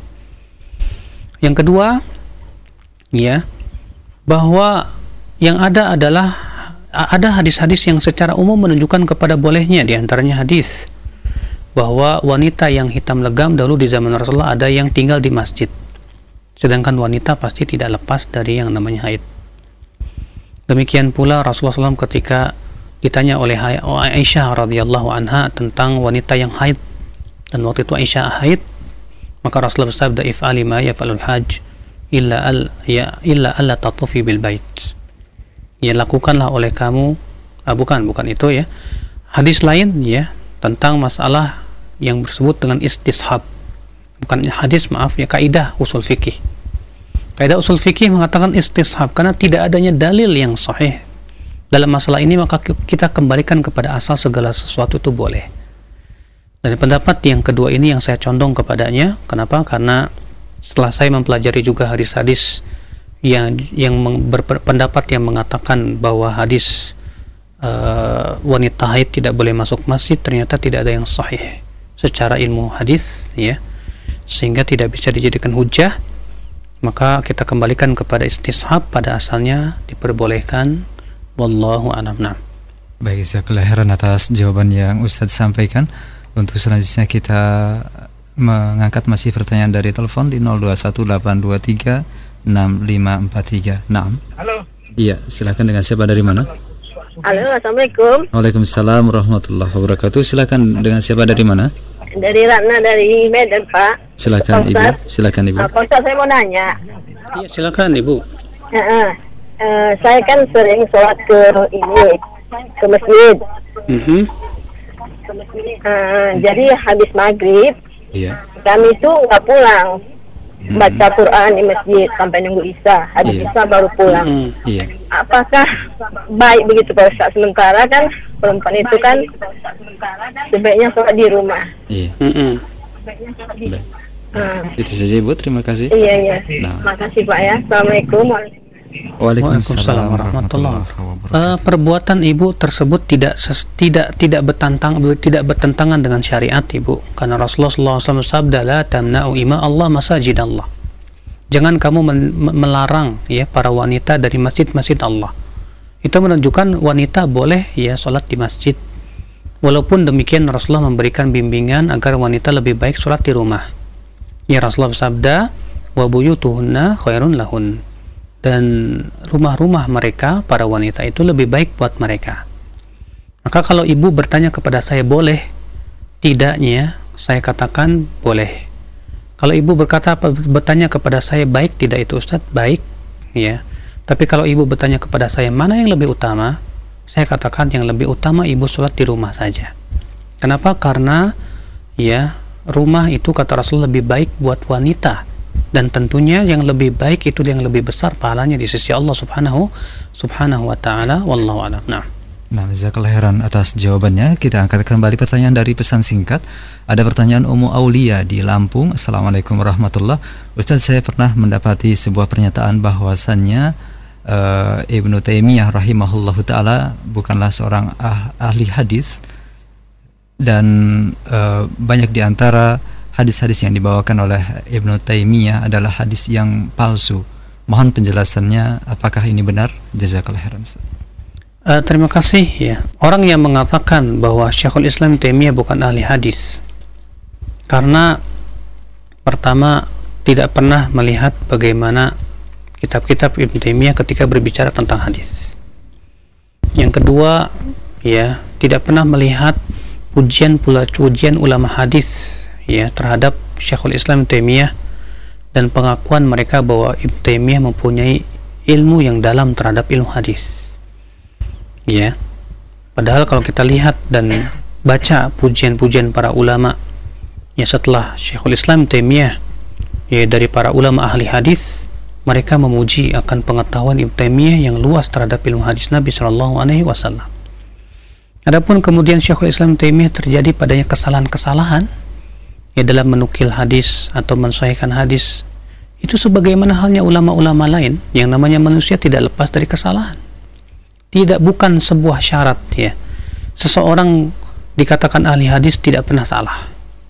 [SPEAKER 1] Yang kedua, ya, bahwa yang ada adalah ada hadis-hadis yang secara umum menunjukkan kepada bolehnya. Di antaranya hadis bahwa wanita yang hitam legam dahulu di zaman Rasulullah ada yang tinggal di masjid, sedangkan wanita pasti tidak lepas dari yang namanya haid. Demikian pula Rasulullah shallallahu alaihi wasallam ketika ditanya oleh Aisyah radhiyallahu anha tentang wanita yang haid, dan waktu itu Aisyah haid, maka Rasulullah bersabda, if'ali ma yaf'alul hajj illa al ya illa alla tatufi bil bait. Ya, lakukanlah oleh kamu, ah, bukan bukan itu ya. Hadis lain ya tentang masalah yang bersebut dengan istishab. Bukan hadis, maaf ya, kaidah usul fikih. Kaidah usul fikih mengatakan istishab karena tidak adanya dalil yang sahih dalam masalah ini, maka kita kembalikan kepada asal segala sesuatu itu boleh. Dan pendapat yang kedua ini yang saya condong kepadanya. Kenapa? Karena setelah saya mempelajari juga hadis-hadis yang yang berpendapat yang mengatakan bahwa hadis uh, wanita haid tidak boleh masuk masjid, ternyata tidak ada yang sahih secara ilmu hadis ya, sehingga tidak bisa dijadikan hujah. Maka kita kembalikan kepada istishab, pada asalnya diperbolehkan. Wallahu a'lam.
[SPEAKER 2] Baik, jazakallahu khairan atas jawaban yang Ustadz sampaikan. Untuk selanjutnya kita mengangkat masih pertanyaan dari telepon di nol dua satu delapan dua tiga enam lima empat tiga. Naam.
[SPEAKER 12] Halo.
[SPEAKER 2] Iya, silakan. Dengan siapa, dari mana?
[SPEAKER 12] Halo, assalamualaikum.
[SPEAKER 2] Waalaikumsalam warahmatullahi wabarakatuh. Silakan, dengan siapa, dari mana?
[SPEAKER 12] Dari Ratna dari Medan, Pak.
[SPEAKER 2] Silakan Ibu. Silakan Ibu.
[SPEAKER 12] Uh, Pak Ustaz, saya mau nanya.
[SPEAKER 1] Iya, silakan Ibu.
[SPEAKER 12] Uh, uh, uh, saya kan sering sholat ke ini ke masjid.
[SPEAKER 1] Mm-hmm.
[SPEAKER 12] Uh, jadi habis maghrib,
[SPEAKER 2] iya.
[SPEAKER 12] kami itu nggak pulang. Baca Quran di masjid sampai nunggu Isya, habis
[SPEAKER 2] Iya.
[SPEAKER 12] Isya baru pulang.
[SPEAKER 2] Mm-hmm. Iya.
[SPEAKER 12] Apakah baik begitu Pak Ustaz? Sementara kan perempuan itu kan sebaiknya sholat di rumah.
[SPEAKER 2] Iya.
[SPEAKER 1] Mm-hmm.
[SPEAKER 2] Baik.
[SPEAKER 12] Hmm.
[SPEAKER 2] Itu saja Ibu, terima kasih.
[SPEAKER 12] Iya iya.
[SPEAKER 2] Nah.
[SPEAKER 12] Makasih Pak ya. Assalamualaikum.
[SPEAKER 2] Waalaikumsalam warahmatullahi wabarakatuh.
[SPEAKER 1] Uh, perbuatan ibu tersebut tidak ses, tidak tidak bertentang tidak bertentangan dengan syariat ibu, karena Rasulullah shallallahu alaihi wasallam sabda la tamna'u ima Allah masajid Allah. Jangan kamu men- melarang ya para wanita dari masjid-masjid Allah. Itu menunjukkan wanita boleh ya sholat di masjid. Walaupun demikian Rasulullah memberikan bimbingan agar wanita lebih baik sholat di rumah. Ya Rasulullah sabda wa buyutuhunna khairun lahun. Dan rumah-rumah mereka, para wanita itu lebih baik buat mereka. Maka kalau ibu bertanya kepada saya boleh, tidaknya, saya katakan boleh. Kalau ibu berkata bertanya kepada saya baik tidak itu Ustadz, baik, ya. Tapi kalau ibu bertanya kepada saya mana yang lebih utama, saya katakan yang lebih utama ibu sholat di rumah saja. Kenapa? Karena ya rumah itu kata Rasul lebih baik buat wanita. Dan tentunya yang lebih baik itu yang lebih besar pahalanya di sisi Allah subhanahu subhanahu wa ta'ala. Wallahu a'lam. Nah,
[SPEAKER 2] nah jazakallahu khairan atas jawabannya. Kita angkat kembali pertanyaan dari pesan singkat. Ada pertanyaan Ummu Aulia di Lampung. Assalamualaikum warahmatullahi wabarakatuh. Ustaz, saya pernah mendapati sebuah pernyataan bahwasannya uh, Ibnu Taimiyah rahimahullahu ta'ala bukanlah seorang ah, ahli hadis. Dan uh, banyak di antara hadis-hadis yang dibawakan oleh Ibnu Taimiyah adalah hadis yang palsu. Mohon penjelasannya, apakah ini benar? Jazakallahu khairan.
[SPEAKER 1] uh, terima kasih ya. Orang yang mengatakan bahwa Syekhul Islam Taimiyah bukan ahli hadis karena pertama tidak pernah melihat bagaimana kitab-kitab Ibnu Taimiyah ketika berbicara tentang hadis. Yang kedua, ya, tidak pernah melihat pujian pula pujian ulama hadis ya terhadap Syekhul Islam Taimiyah dan pengakuan mereka bahwa Ibnu Taimiyah mempunyai ilmu yang dalam terhadap ilmu hadis. Ya. Padahal kalau kita lihat dan baca pujian-pujian para ulama ya setelah Syekhul Islam Taimiyah ya dari para ulama ahli hadis, mereka memuji akan pengetahuan Ibnu Taimiyah yang luas terhadap ilmu hadis Nabi sallallahu alaihi wasallam. Adapun kemudian Syekhul Islam Taimiyah terjadi padanya kesalahan-kesalahan ya dalam menukil hadis atau mensahihkan hadis, itu sebagaimana halnya ulama-ulama lain yang namanya manusia tidak lepas dari kesalahan. Tidak bukan sebuah syarat ya seseorang dikatakan ahli hadis tidak pernah salah.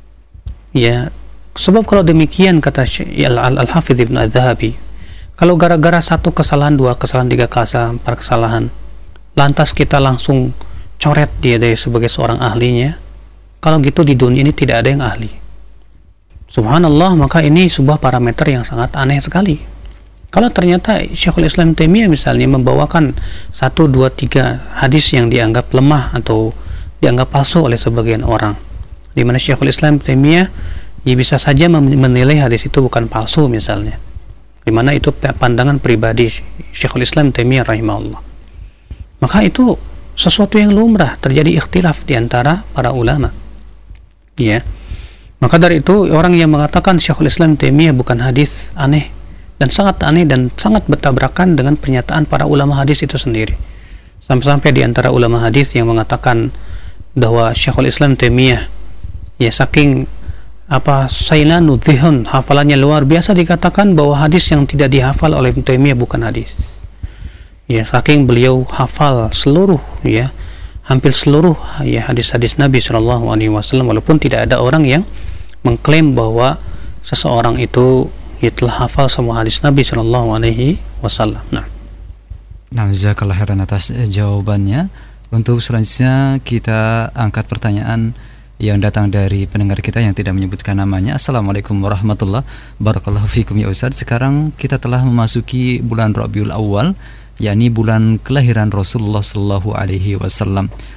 [SPEAKER 1] Ya, sebab kalau demikian kata Al-Hafidz Ibnu Adz-Dzahabi, kalau gara-gara satu kesalahan, dua kesalahan, tiga kesalahan, empat kesalahan, lantas kita langsung coret dia dari sebagai seorang ahlinya, kalau gitu di dunia ini tidak ada yang ahli. Subhanallah, maka ini sebuah parameter yang sangat aneh sekali. Kalau ternyata Syekhul Islam Taimiyah misalnya membawakan satu, dua, tiga hadis yang dianggap lemah atau dianggap palsu oleh sebagian orang, di mana Syekhul Islam Taimiyah ya bisa saja menilai hadis itu bukan palsu misalnya, di mana itu pandangan pribadi Syekhul Islam Taimiyah rahimahullah, maka itu sesuatu yang lumrah, terjadi ikhtilaf di antara para ulama. Ya. Maka dari itu orang yang mengatakan Syekhul Islam Taimiyah bukan hadis aneh dan sangat aneh dan sangat bertabrakan dengan pernyataan para ulama hadis itu sendiri. Sampai-sampai di antara ulama hadis yang mengatakan bahwa Syekhul Islam Taimiyah ya saking apa sailanu dhihun, hafalannya luar biasa, dikatakan bahwa hadis yang tidak dihafal oleh Ibnu Taimiyah bukan hadis. Ya, saking beliau hafal seluruh ya hampir seluruh ya hadis-hadis Nabi sallallahu alaihi wasallam, walaupun tidak ada orang yang mengklaim bahwa seseorang itu ya telah hafal semua hadis Nabi sallallahu alaihi wasallam. Nah,
[SPEAKER 2] nah jazakallahu khairan atas jawabannya. Untuk selanjutnya kita angkat pertanyaan yang datang dari pendengar kita yang tidak menyebutkan namanya. Assalamualaikum warahmatullahi wabarakatuh. Fikum ya Ustaz. Sekarang kita telah memasuki bulan Rabiul Awal, yakni bulan kelahiran Rasulullah sallallahu alaihi wasallam.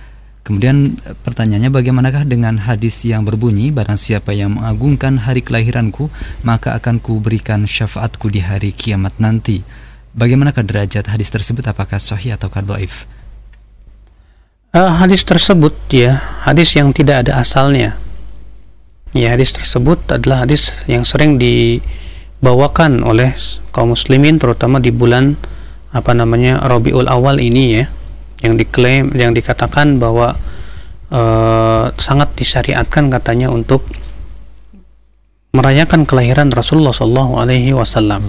[SPEAKER 2] Kemudian pertanyaannya, bagaimanakah dengan hadis yang berbunyi barang siapa yang mengagungkan hari kelahiranku maka akan kuberikan syafaatku di hari kiamat nanti. Bagaimanakah derajat hadis tersebut, apakah sahih ataukah dhaif?
[SPEAKER 1] Uh, hadis tersebut ya hadis yang tidak ada asalnya. Ya, hadis tersebut adalah hadis yang sering dibawakan oleh kaum muslimin terutama di bulan apa namanya Rabiul Awal ini ya, yang diklaim, yang dikatakan bahwa uh, sangat disyariatkan katanya untuk merayakan kelahiran Rasulullah Shallallahu Alaihi Wasallam.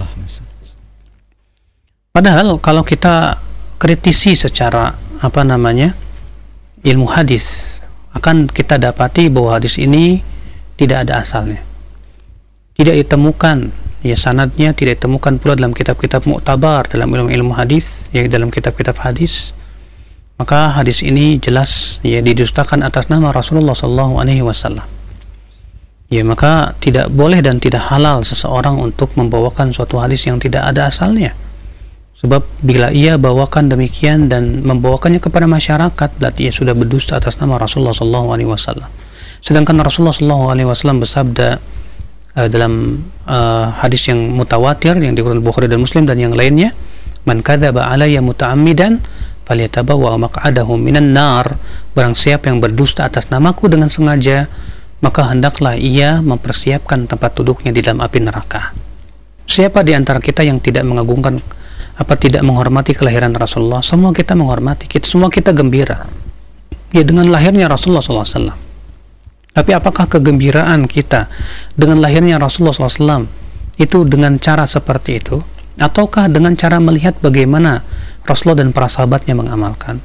[SPEAKER 1] Padahal kalau kita kritisi secara apa namanya ilmu hadis, akan kita dapati bahwa hadis ini tidak ada asalnya, tidak ditemukan ya sanadnya, tidak ditemukan pula dalam kitab-kitab mu'tabar dalam ilmu-ilmu hadis, ya dalam kitab-kitab hadis. Maka hadis ini jelas ya didustakan atas nama Rasulullah Shallallahu Alaihi Wasallam. Ya, maka tidak boleh dan tidak halal seseorang untuk membawakan suatu hadis yang tidak ada asalnya. Sebab bila ia bawakan demikian dan membawakannya kepada masyarakat, berarti ia sudah berdusta atas nama Rasulullah Shallallahu Alaihi Wasallam. Sedangkan Rasulullah Shallallahu Alaihi Wasallam bersabda uh, dalam uh, hadis yang mutawatir yang diriwayatkan Bukhari dan Muslim dan yang lainnya, "Man kadzaba alayya muta'ammidan falyatabawwa maq'adahu minan nar." Barang siapa yang berdusta atas namaku dengan sengaja, maka hendaklah ia mempersiapkan tempat duduknya di dalam api neraka. Siapa di antara kita yang tidak mengagungkan apa tidak menghormati kelahiran Rasulullah? Semua kita menghormati, kita semua kita gembira ya dengan lahirnya Rasulullah shallallahu alaihi wasallam. Tapi apakah kegembiraan kita dengan lahirnya Rasulullah shallallahu alaihi wasallam itu dengan cara seperti itu, ataukah dengan cara melihat bagaimana Rasulullah dan para sahabatnya mengamalkan?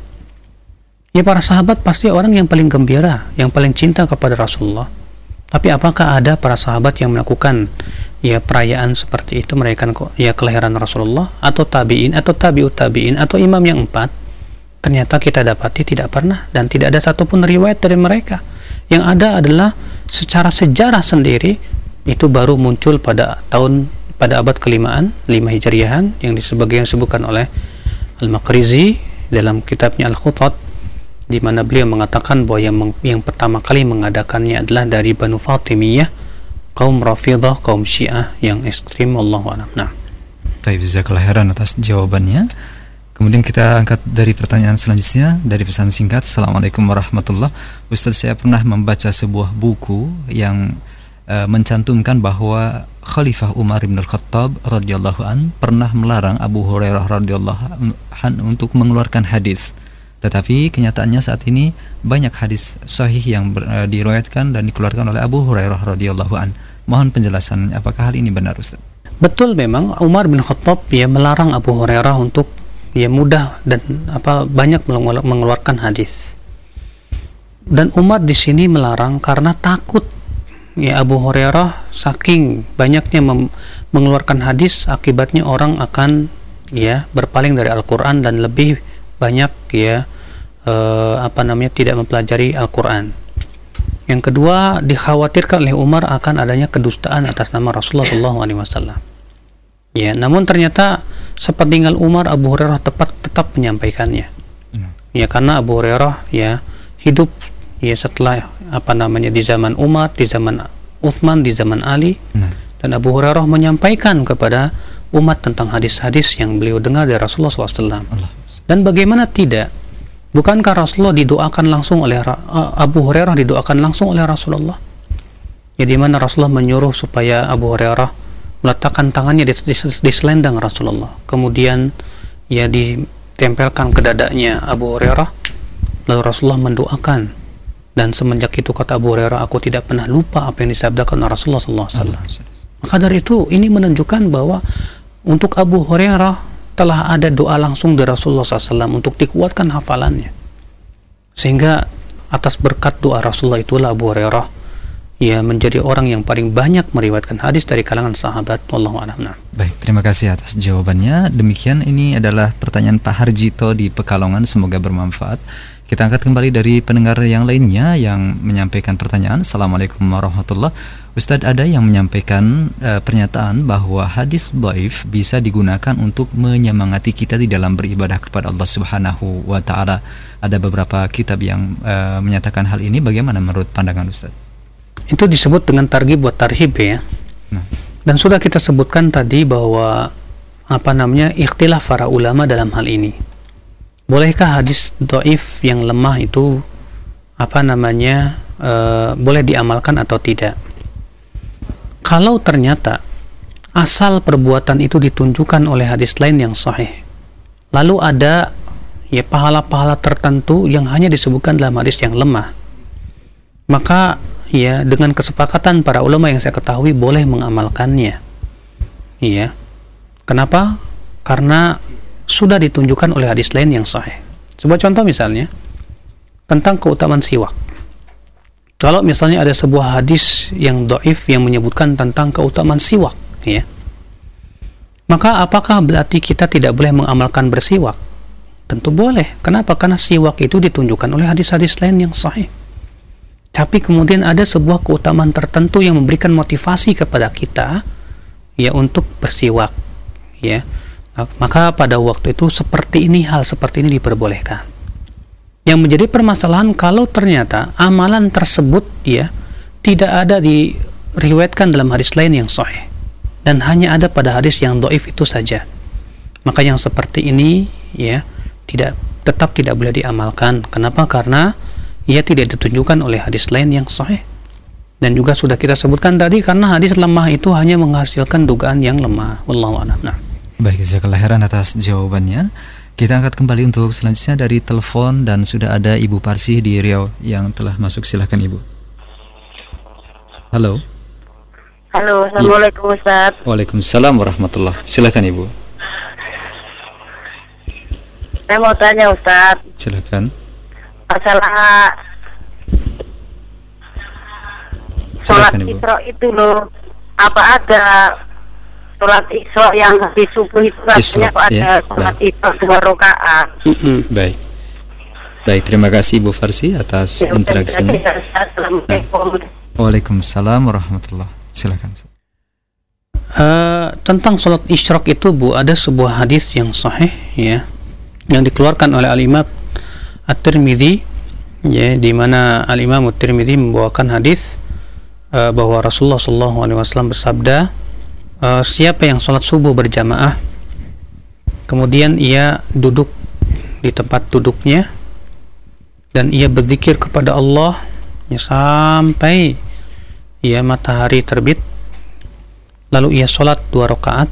[SPEAKER 1] Ya, para sahabat pasti orang yang paling gembira, yang paling cinta kepada Rasulullah. Tapi apakah ada para sahabat yang melakukan ya perayaan seperti itu, merayakan ya kelahiran Rasulullah, atau tabi'in atau tabi'ut tabi'in atau imam yang empat? Ternyata kita dapati tidak pernah, dan tidak ada satupun riwayat dari mereka. Yang ada adalah secara sejarah sendiri itu baru muncul pada tahun pada abad kelimaan lima Hijriahan yang sebagian disebutkan oleh Al-Maqrizi dalam kitabnya Al-Khutat, di mana beliau mengatakan bahwa yang, yang pertama kali mengadakannya adalah dari Banu Fatimiyah, kaum Rafidhah, kaum Syiah yang ekstrim. Wallahu a'lam. Nah,
[SPEAKER 2] Baik, jazakallahu khairan atas jawabannya. Kemudian kita angkat dari pertanyaan selanjutnya dari pesan singkat. Assalamualaikum warahmatullahi wabarakatuh. Ustaz, saya pernah membaca sebuah buku yang uh, mencantumkan bahwa Khalifah Umar bin Al-Khattab radhiyallahu an pernah melarang Abu Hurairah radhiyallahu an untuk mengeluarkan hadis. Tetapi kenyataannya saat ini banyak hadis sahih yang ber, uh, diriwayatkan dan dikeluarkan oleh Abu Hurairah radhiyallahu an. Mohon penjelasan, apakah hal ini benar, Ustaz?
[SPEAKER 1] Betul, memang Umar bin Khattab ya melarang Abu Hurairah untuk ya mudah dan apa banyak mengeluarkan hadis. Dan Umar di sini melarang karena takut ya Abu Hurairah saking banyaknya mem- mengeluarkan hadis, akibatnya orang akan ya berpaling dari Al-Qur'an dan lebih banyak ya eh, apa namanya tidak mempelajari Al-Qur'an. Yang kedua, dikhawatirkan oleh Umar akan adanya kedustaan atas nama Rasulullah shallallahu alaihi wasallam. Ya, namun ternyata sepeninggal Umar, Abu Hurairah tepat tetap menyampaikannya. Hmm. Ya, karena Abu Hurairah ya hidup ya setelah apa namanya di zaman Umar, di zaman Utsman, di zaman Ali. Hmm. Dan Abu Hurairah menyampaikan kepada umat tentang hadis-hadis yang beliau dengar dari Rasulullah shallallahu alaihi wasallam. Allah. Dan bagaimana tidak? Bukankah Rasulullah didoakan langsung oleh Abu Hurairah didoakan langsung oleh Rasulullah? Ya, di mana Rasulullah menyuruh supaya Abu Hurairah meletakkan tangannya di, di, di selendang Rasulullah, kemudian ya ditempelkan ke dadanya Abu Hurairah, lalu Rasulullah mendoakan, dan semenjak itu kata Abu Hurairah, aku tidak pernah lupa apa yang disabdakan Rasulullah shallallahu alaihi wasallam. Maka dari itu ini menunjukkan bahwa untuk Abu Hurairah telah ada doa langsung dari Rasulullah shallallahu alaihi wasallam untuk dikuatkan hafalannya, sehingga atas berkat doa Rasulullah itulah Abu Hurairah ya menjadi orang yang paling banyak meriwayatkan hadis dari kalangan sahabat. Wallahu a'lam.
[SPEAKER 2] Baik, terima kasih atas jawabannya. Demikian, ini adalah pertanyaan Pak Harjito di Pekalongan, semoga bermanfaat. Kita angkat kembali dari pendengar yang lainnya yang menyampaikan pertanyaan. Assalamualaikum warahmatullahi wabarakatuh. Ustadz, ada yang menyampaikan uh, pernyataan bahwa hadis dhaif bisa digunakan untuk menyemangati kita di dalam beribadah kepada Allah Subhanahu wa taala. Ada beberapa kitab yang uh, menyatakan hal ini. Bagaimana menurut pandangan Ustadz?
[SPEAKER 1] Itu disebut dengan targhib wa tarhib ya. Nah. Dan sudah kita sebutkan tadi bahwa apa namanya ikhtilaf para ulama dalam hal ini. Bolehkah hadis dhaif yang lemah itu apa namanya e, boleh diamalkan atau tidak? Kalau ternyata asal perbuatan itu ditunjukkan oleh hadis lain yang sahih, lalu ada ya pahala-pahala tertentu yang hanya disebutkan dalam hadis yang lemah, maka ya dengan kesepakatan para ulama yang saya ketahui boleh mengamalkannya. Iya. Kenapa? Karena sudah ditunjukkan oleh hadis lain yang sahih. Sebuah contoh misalnya tentang keutamaan siwak. Kalau misalnya ada sebuah hadis yang dhaif yang menyebutkan tentang keutamaan siwak, ya, maka apakah berarti kita tidak boleh mengamalkan bersiwak? Tentu boleh. Kenapa? Karena siwak itu ditunjukkan oleh hadis-hadis lain yang sahih. Tapi kemudian ada sebuah keutamaan tertentu yang memberikan motivasi kepada kita ya untuk bersiwak, ya. Nah, maka pada waktu itu seperti ini, hal seperti ini diperbolehkan. Yang menjadi permasalahan kalau ternyata amalan tersebut ya tidak ada diriwayatkan dalam hadis lain yang sahih dan hanya ada pada hadis yang dhaif itu saja. Maka yang seperti ini ya tidak tetap tidak boleh diamalkan. Kenapa? Karena ia tidak ditunjukkan oleh hadis lain yang sahih. Dan juga sudah kita sebutkan tadi karena hadis lemah itu hanya menghasilkan dugaan yang lemah. Wallahu a'lam. Nah.
[SPEAKER 2] Baik, jazakallahu khairan atas jawabannya. Kita angkat kembali untuk selanjutnya dari telepon dan sudah ada Ibu Parsih di Riau yang telah masuk. Silakan Ibu. Halo.
[SPEAKER 13] Halo, assalamualaikum Ustaz.
[SPEAKER 2] Waalaikumsalam warahmatullah. Silakan Ibu.
[SPEAKER 13] Saya mau tanya Ustaz.
[SPEAKER 2] Silakan.
[SPEAKER 13] Masalah sholat Isra itu loh, apa ada sholat Isra yang habis subuh itu rasanya kok ada ya, sholat Isra dua rakaat.
[SPEAKER 2] Mm-hmm. Baik, baik, terima kasih Ibu Farsi atas ya, interaksinya. Nah. Waalaikumsalam warahmatullah. Silakan.
[SPEAKER 1] Uh, tentang sholat isyraq itu Bu, ada sebuah hadis yang sahih ya, yang dikeluarkan oleh Al-Imam At-Tirmidzi ya, di mana Al-Imam At-Tirmidzi membawakan hadis uh, bahwa Rasulullah sallallahu alaihi wasallam bersabda, uh, siapa yang sholat subuh berjamaah kemudian ia duduk di tempat duduknya dan ia berzikir kepada Allah ya, sampai ya matahari terbit, lalu ia sholat dua rakaat,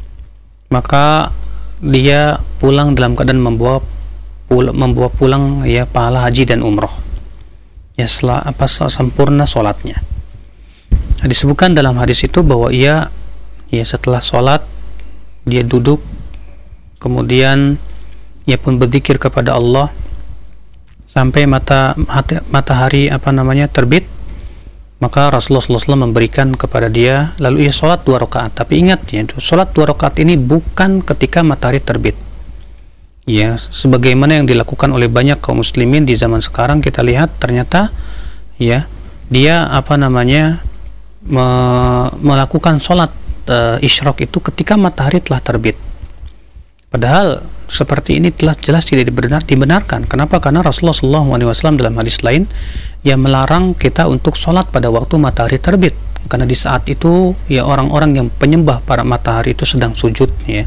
[SPEAKER 1] maka dia pulang dalam keadaan membawa pul- membawa pulang ya pahala haji dan umroh ya setelah apa sempurna sholatnya. Nah, disebutkan dalam hadis itu bahwa ia ya setelah sholat dia duduk, kemudian ia pun berzikir kepada Allah sampai mata matahari apa namanya terbit. Maka Rasulullah sallallahu alaihi wasallam memberikan kepada dia, lalu ia sholat dua rakaat. Tapi ingat ya, sholat dua rakaat ini bukan ketika matahari terbit. Ya, sebagaimana yang dilakukan oleh banyak kaum muslimin di zaman sekarang, kita lihat ternyata ya dia apa namanya me- melakukan sholat uh, isyraq itu ketika matahari telah terbit. Padahal seperti ini telah jelas tidak dibenar, dibenarkan. Kenapa? Karena Rasulullah sallallahu alaihi wasallam dalam hadis lain yang melarang kita untuk sholat pada waktu matahari terbit, karena di saat itu ya orang-orang yang penyembah para matahari itu sedang sujud ya.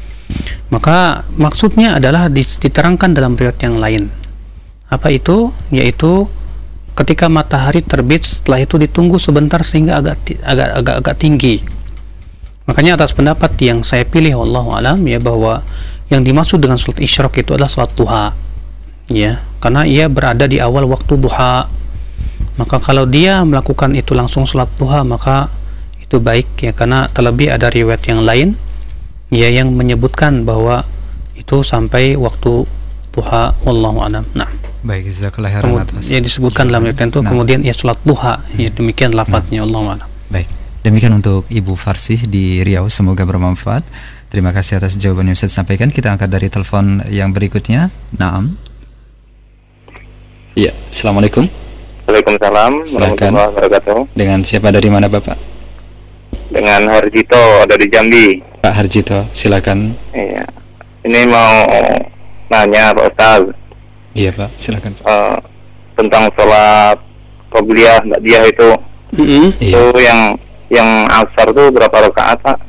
[SPEAKER 1] Maka maksudnya adalah diterangkan dalam riwayat yang lain. Apa itu? Yaitu ketika matahari terbit, setelah itu ditunggu sebentar sehingga agak agak agak, agak tinggi. Makanya atas pendapat yang saya pilih wallahu alam ya, bahwa yang dimaksud dengan sholat isyraq itu adalah sholat duha ya, karena ia berada di awal waktu duha. Maka kalau dia melakukan itu langsung sholat duha maka itu baik ya, karena terlebih ada riwayat yang lain ya yang menyebutkan bahwa itu sampai waktu duha wallahu alam. Nah,
[SPEAKER 2] baik, jazakallahu khairan atas
[SPEAKER 1] ya disebutkan dalam riwayat itu, nah. Kemudian ia sholat duha ya, demikian lafadznya, nah. Wallahu alam.
[SPEAKER 2] Baik, demikian untuk Ibu Farsih di Riau, semoga bermanfaat. Terima kasih atas jawaban yang saya sampaikan. Kita angkat dari telepon yang berikutnya. Naam. Iya, Assalamualaikum.
[SPEAKER 14] Waalaikumsalam warahmatullahi wabarakatuh.
[SPEAKER 2] Dengan siapa, dari mana Bapak?
[SPEAKER 14] Dengan Harjito dari Jambi.
[SPEAKER 2] Pak Harjito, silakan.
[SPEAKER 14] Iya. Ini mau nanya Pak Ustaz.
[SPEAKER 2] Iya Pak, silakan.
[SPEAKER 14] Uh, tentang sholat qobliyah ba'diyah itu.
[SPEAKER 1] Mm-hmm.
[SPEAKER 14] Itu iya. yang yang asar tuh berapa rakaat Pak?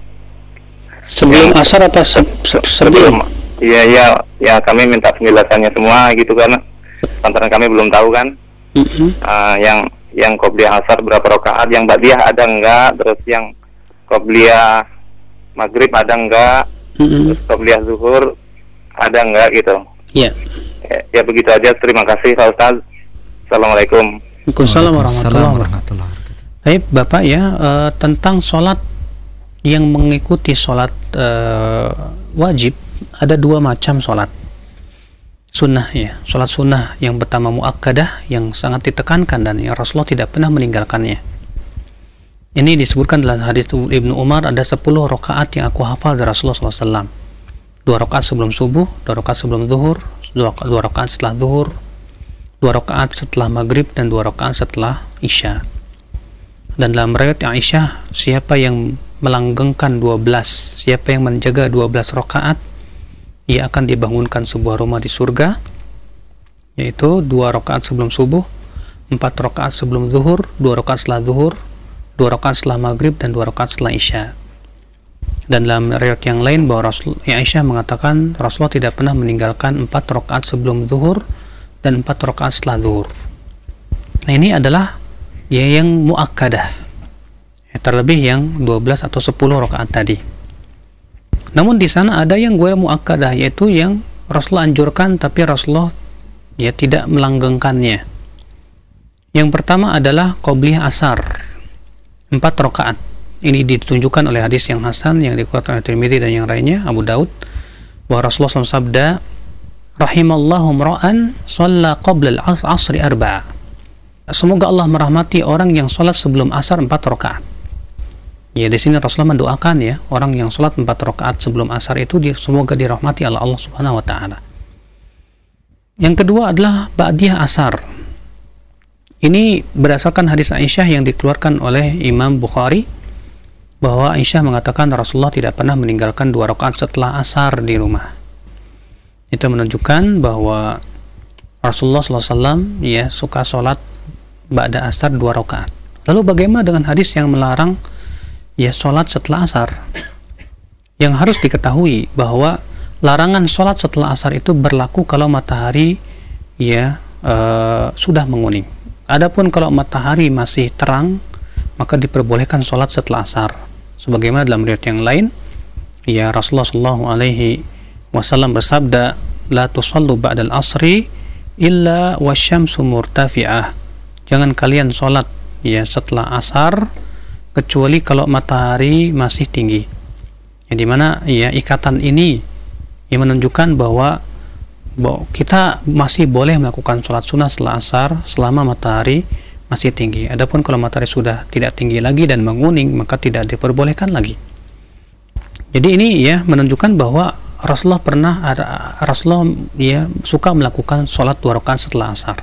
[SPEAKER 1] Sebelum yang, asar apa se- se- sebelum?
[SPEAKER 14] Iya iya ya, kami minta penjelasannya semua gitu kan. Lantaran kami belum tahu kan.
[SPEAKER 1] Mm-hmm.
[SPEAKER 14] Uh, yang yang qobliyah asar berapa rakaat, yang ba'diyah ada enggak, terus yang qobliyah maghrib ada enggak, mm-hmm. terus qobliyah zuhur ada enggak gitu.
[SPEAKER 1] Iya.
[SPEAKER 14] Ya, ya begitu aja, terima kasih Pak Ustaz. Assalamualaikum.
[SPEAKER 1] Waalaikumsalam warahmatullahi wabarakatuh. Baik Bapak ya, uh, tentang sholat yang mengikuti sholat uh, wajib, ada dua macam sholat sunnah ya. Sholat sunnah yang pertama muakkadah, yang sangat ditekankan dan yang Rasulullah tidak pernah meninggalkannya. Ini disebutkan dalam hadis Ibnu Umar, ada sepuluh rakaat yang aku hafal dari Rasulullah shallallahu alaihi wasallam. Dua rakaat sebelum subuh, dua rakaat sebelum zuhur, dua, dua rakaat setelah zuhur, dua rakaat setelah maghrib, dan dua rakaat setelah isya. Dan dalam riwayat Aisyah, siapa yang melanggengkan dua belas, siapa yang menjaga dua belas rakaat, ia akan dibangunkan sebuah rumah di surga, yaitu dua rakaat sebelum subuh, empat rakaat sebelum zuhur, dua rakaat setelah zuhur, dua rakaat setelah maghrib, dan dua rakaat setelah isya. Dan dalam riwayat yang lain bahwa Rasul, ya Aisyah mengatakan Rasulullah tidak pernah meninggalkan empat rakaat sebelum zuhur dan empat rakaat setelah zuhur. Nah ini adalah ya yang muakkadah, ya, terlebih yang dua belas atau sepuluh rakaat tadi. Namun di sana ada yang ghairu muakkadah, yaitu yang Rasulullah anjurkan tapi Rasulullah ya tidak melanggengkannya. Yang pertama adalah qobliyah asar, empat rakaat. Ini ditunjukkan oleh hadis yang hasan yang dikeluarkan oleh Tirmidzi dan yang lainnya, Abu Daud, bahwa Rasulullah shallallahu alaihi wasallam sabda, rahimallahu mra'an shalla qabla al-asri arba'a. Semoga Allah merahmati orang yang sholat sebelum asar empat rakaat. Ya, di sini Rasulullah mendoakan ya, orang yang sholat empat rakaat sebelum asar itu di, semoga dirahmati oleh Allah Subhanahu wa taala. Yang kedua adalah ba'diyah asar. Ini berdasarkan hadis Aisyah yang dikeluarkan oleh Imam Bukhari, bahwa Aisyah mengatakan Rasulullah tidak pernah meninggalkan dua rakaat setelah asar di rumah. Itu menunjukkan bahwa Rasulullah shallallahu alaihi wasallam ya suka sholat ba'da asar dua rakaat. Lalu bagaimana dengan hadis yang melarang ya sholat setelah asar? Yang harus diketahui bahwa larangan sholat setelah asar itu berlaku kalau matahari ya uh, sudah menguning. Adapun kalau matahari masih terang, maka diperbolehkan sholat setelah asar. Sebagaimana dalam riwayat yang lain, ya Rasulullah shallallahu alaihi wasallam bersabda, la tusallu ba'dal asri illa wasyamsu murtafi'ah. Jangan kalian sholat ya setelah asar kecuali kalau matahari masih tinggi. Ya, dimana ya ikatan ini yang menunjukkan bahwa, bahwa kita masih boleh melakukan sholat sunnah setelah asar selama matahari masih tinggi. Adapun kalau matahari sudah tidak tinggi lagi dan menguning, maka tidak diperbolehkan lagi. Jadi ini ya menunjukkan bahwa Rasulullah pernah ada, Rasulullah ya suka melakukan sholat dua rakaat setelah asar.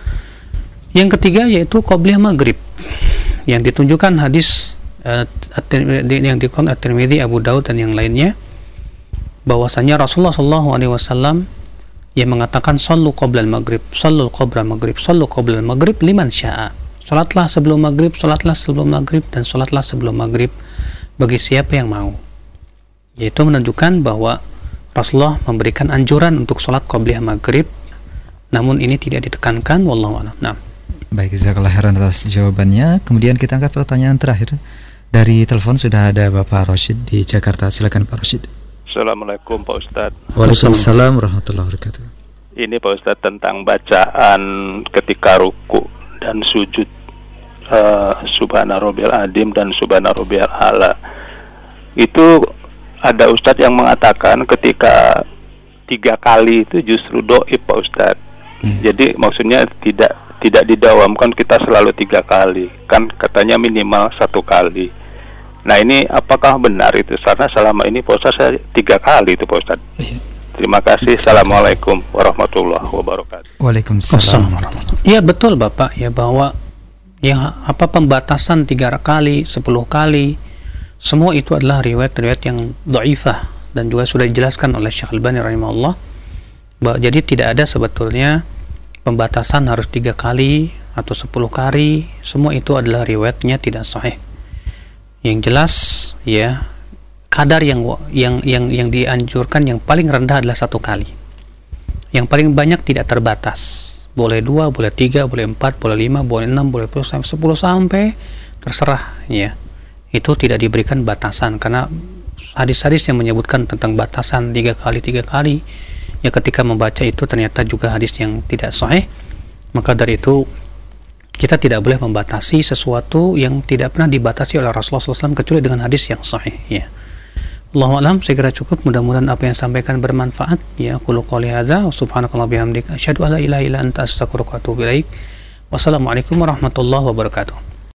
[SPEAKER 1] Yang ketiga yaitu qobliyah maghrib, yang ditunjukkan hadis uh, yang dikon At-Tirmidzi, Abu Daud dan yang lainnya, bahwasanya Rasulullah shallallahu alaihi wasallam yang mengatakan sallu qoblal maghrib, sallu qoblal maghrib, sallu qoblal maghrib liman sya'a. Salatlah sebelum maghrib, salatlah sebelum maghrib, dan salatlah sebelum maghrib bagi siapa yang mau. Yaitu menunjukkan bahwa Rasulullah memberikan anjuran untuk salat qobliyah maghrib, namun ini tidak ditekankan, wallahu a'lam. Nah.
[SPEAKER 2] Baik, jazakallahu khairan atas jawabannya. Kemudian kita angkat pertanyaan terakhir dari telepon. Sudah ada Bapak Rashid di Jakarta. Silakan Pak Rashid.
[SPEAKER 15] Assalamualaikum Pak Ustadz.
[SPEAKER 2] Waalaikumsalam warahmatullahi wabarakatuh.
[SPEAKER 15] Ini Pak Ustadz tentang bacaan ketika ruku dan sujud, uh, Subhana Rabbiyal Azim dan Subhana Rabbiyal A'la. Itu ada Ustadz yang mengatakan ketika tiga kali itu justru doib Pak Ustadz. Hmm. Jadi maksudnya tidak tidak didawamkan kita selalu tiga kali, kan katanya minimal satu kali. Nah ini apakah benar itu? Karena selama ini Pak Ustadz saya tiga kali itu Pak Ustadz. Terima kasih. Assalamualaikum warahmatullahi wabarakatuh.
[SPEAKER 2] Waalaikumsalam.
[SPEAKER 1] Iya betul Bapak ya, bahwa ya apa pembatasan tiga kali, sepuluh kali, semua itu adalah riwayat-riwayat yang dhaifah, dan juga sudah dijelaskan oleh Syekh Al-Albani rahimahullah bahwa jadi tidak ada sebetulnya pembatasan harus tiga kali atau sepuluh kali, semua itu adalah riwayatnya tidak sahih. Yang jelas ya, kadar yang yang yang yang dianjurkan yang paling rendah adalah satu kali. Yang paling banyak tidak terbatas. Boleh dua, boleh tiga, boleh empat, boleh lima, boleh enam, boleh sepuluh sampai terserah ya. Itu tidak diberikan batasan, karena hadis-hadis yang menyebutkan tentang batasan tiga kali tiga kali ya, ketika membaca itu ternyata juga hadis yang tidak sahih. Maka dari itu kita tidak boleh membatasi sesuatu yang tidak pernah dibatasi oleh Rasulullah shallallahu alaihi wasallam kecuali dengan hadis yang sahih ya. Allahu a'lam, saya kira cukup. Mudah-mudahan apa yang sampaikan bermanfaat ya. Qulu qouli hadza wa subhanakallah bihamdika asyhadu an la ilaha illa anta astaghfiruka wa atubu ilaik. Wassalamualaikum warahmatullahi wabarakatuh.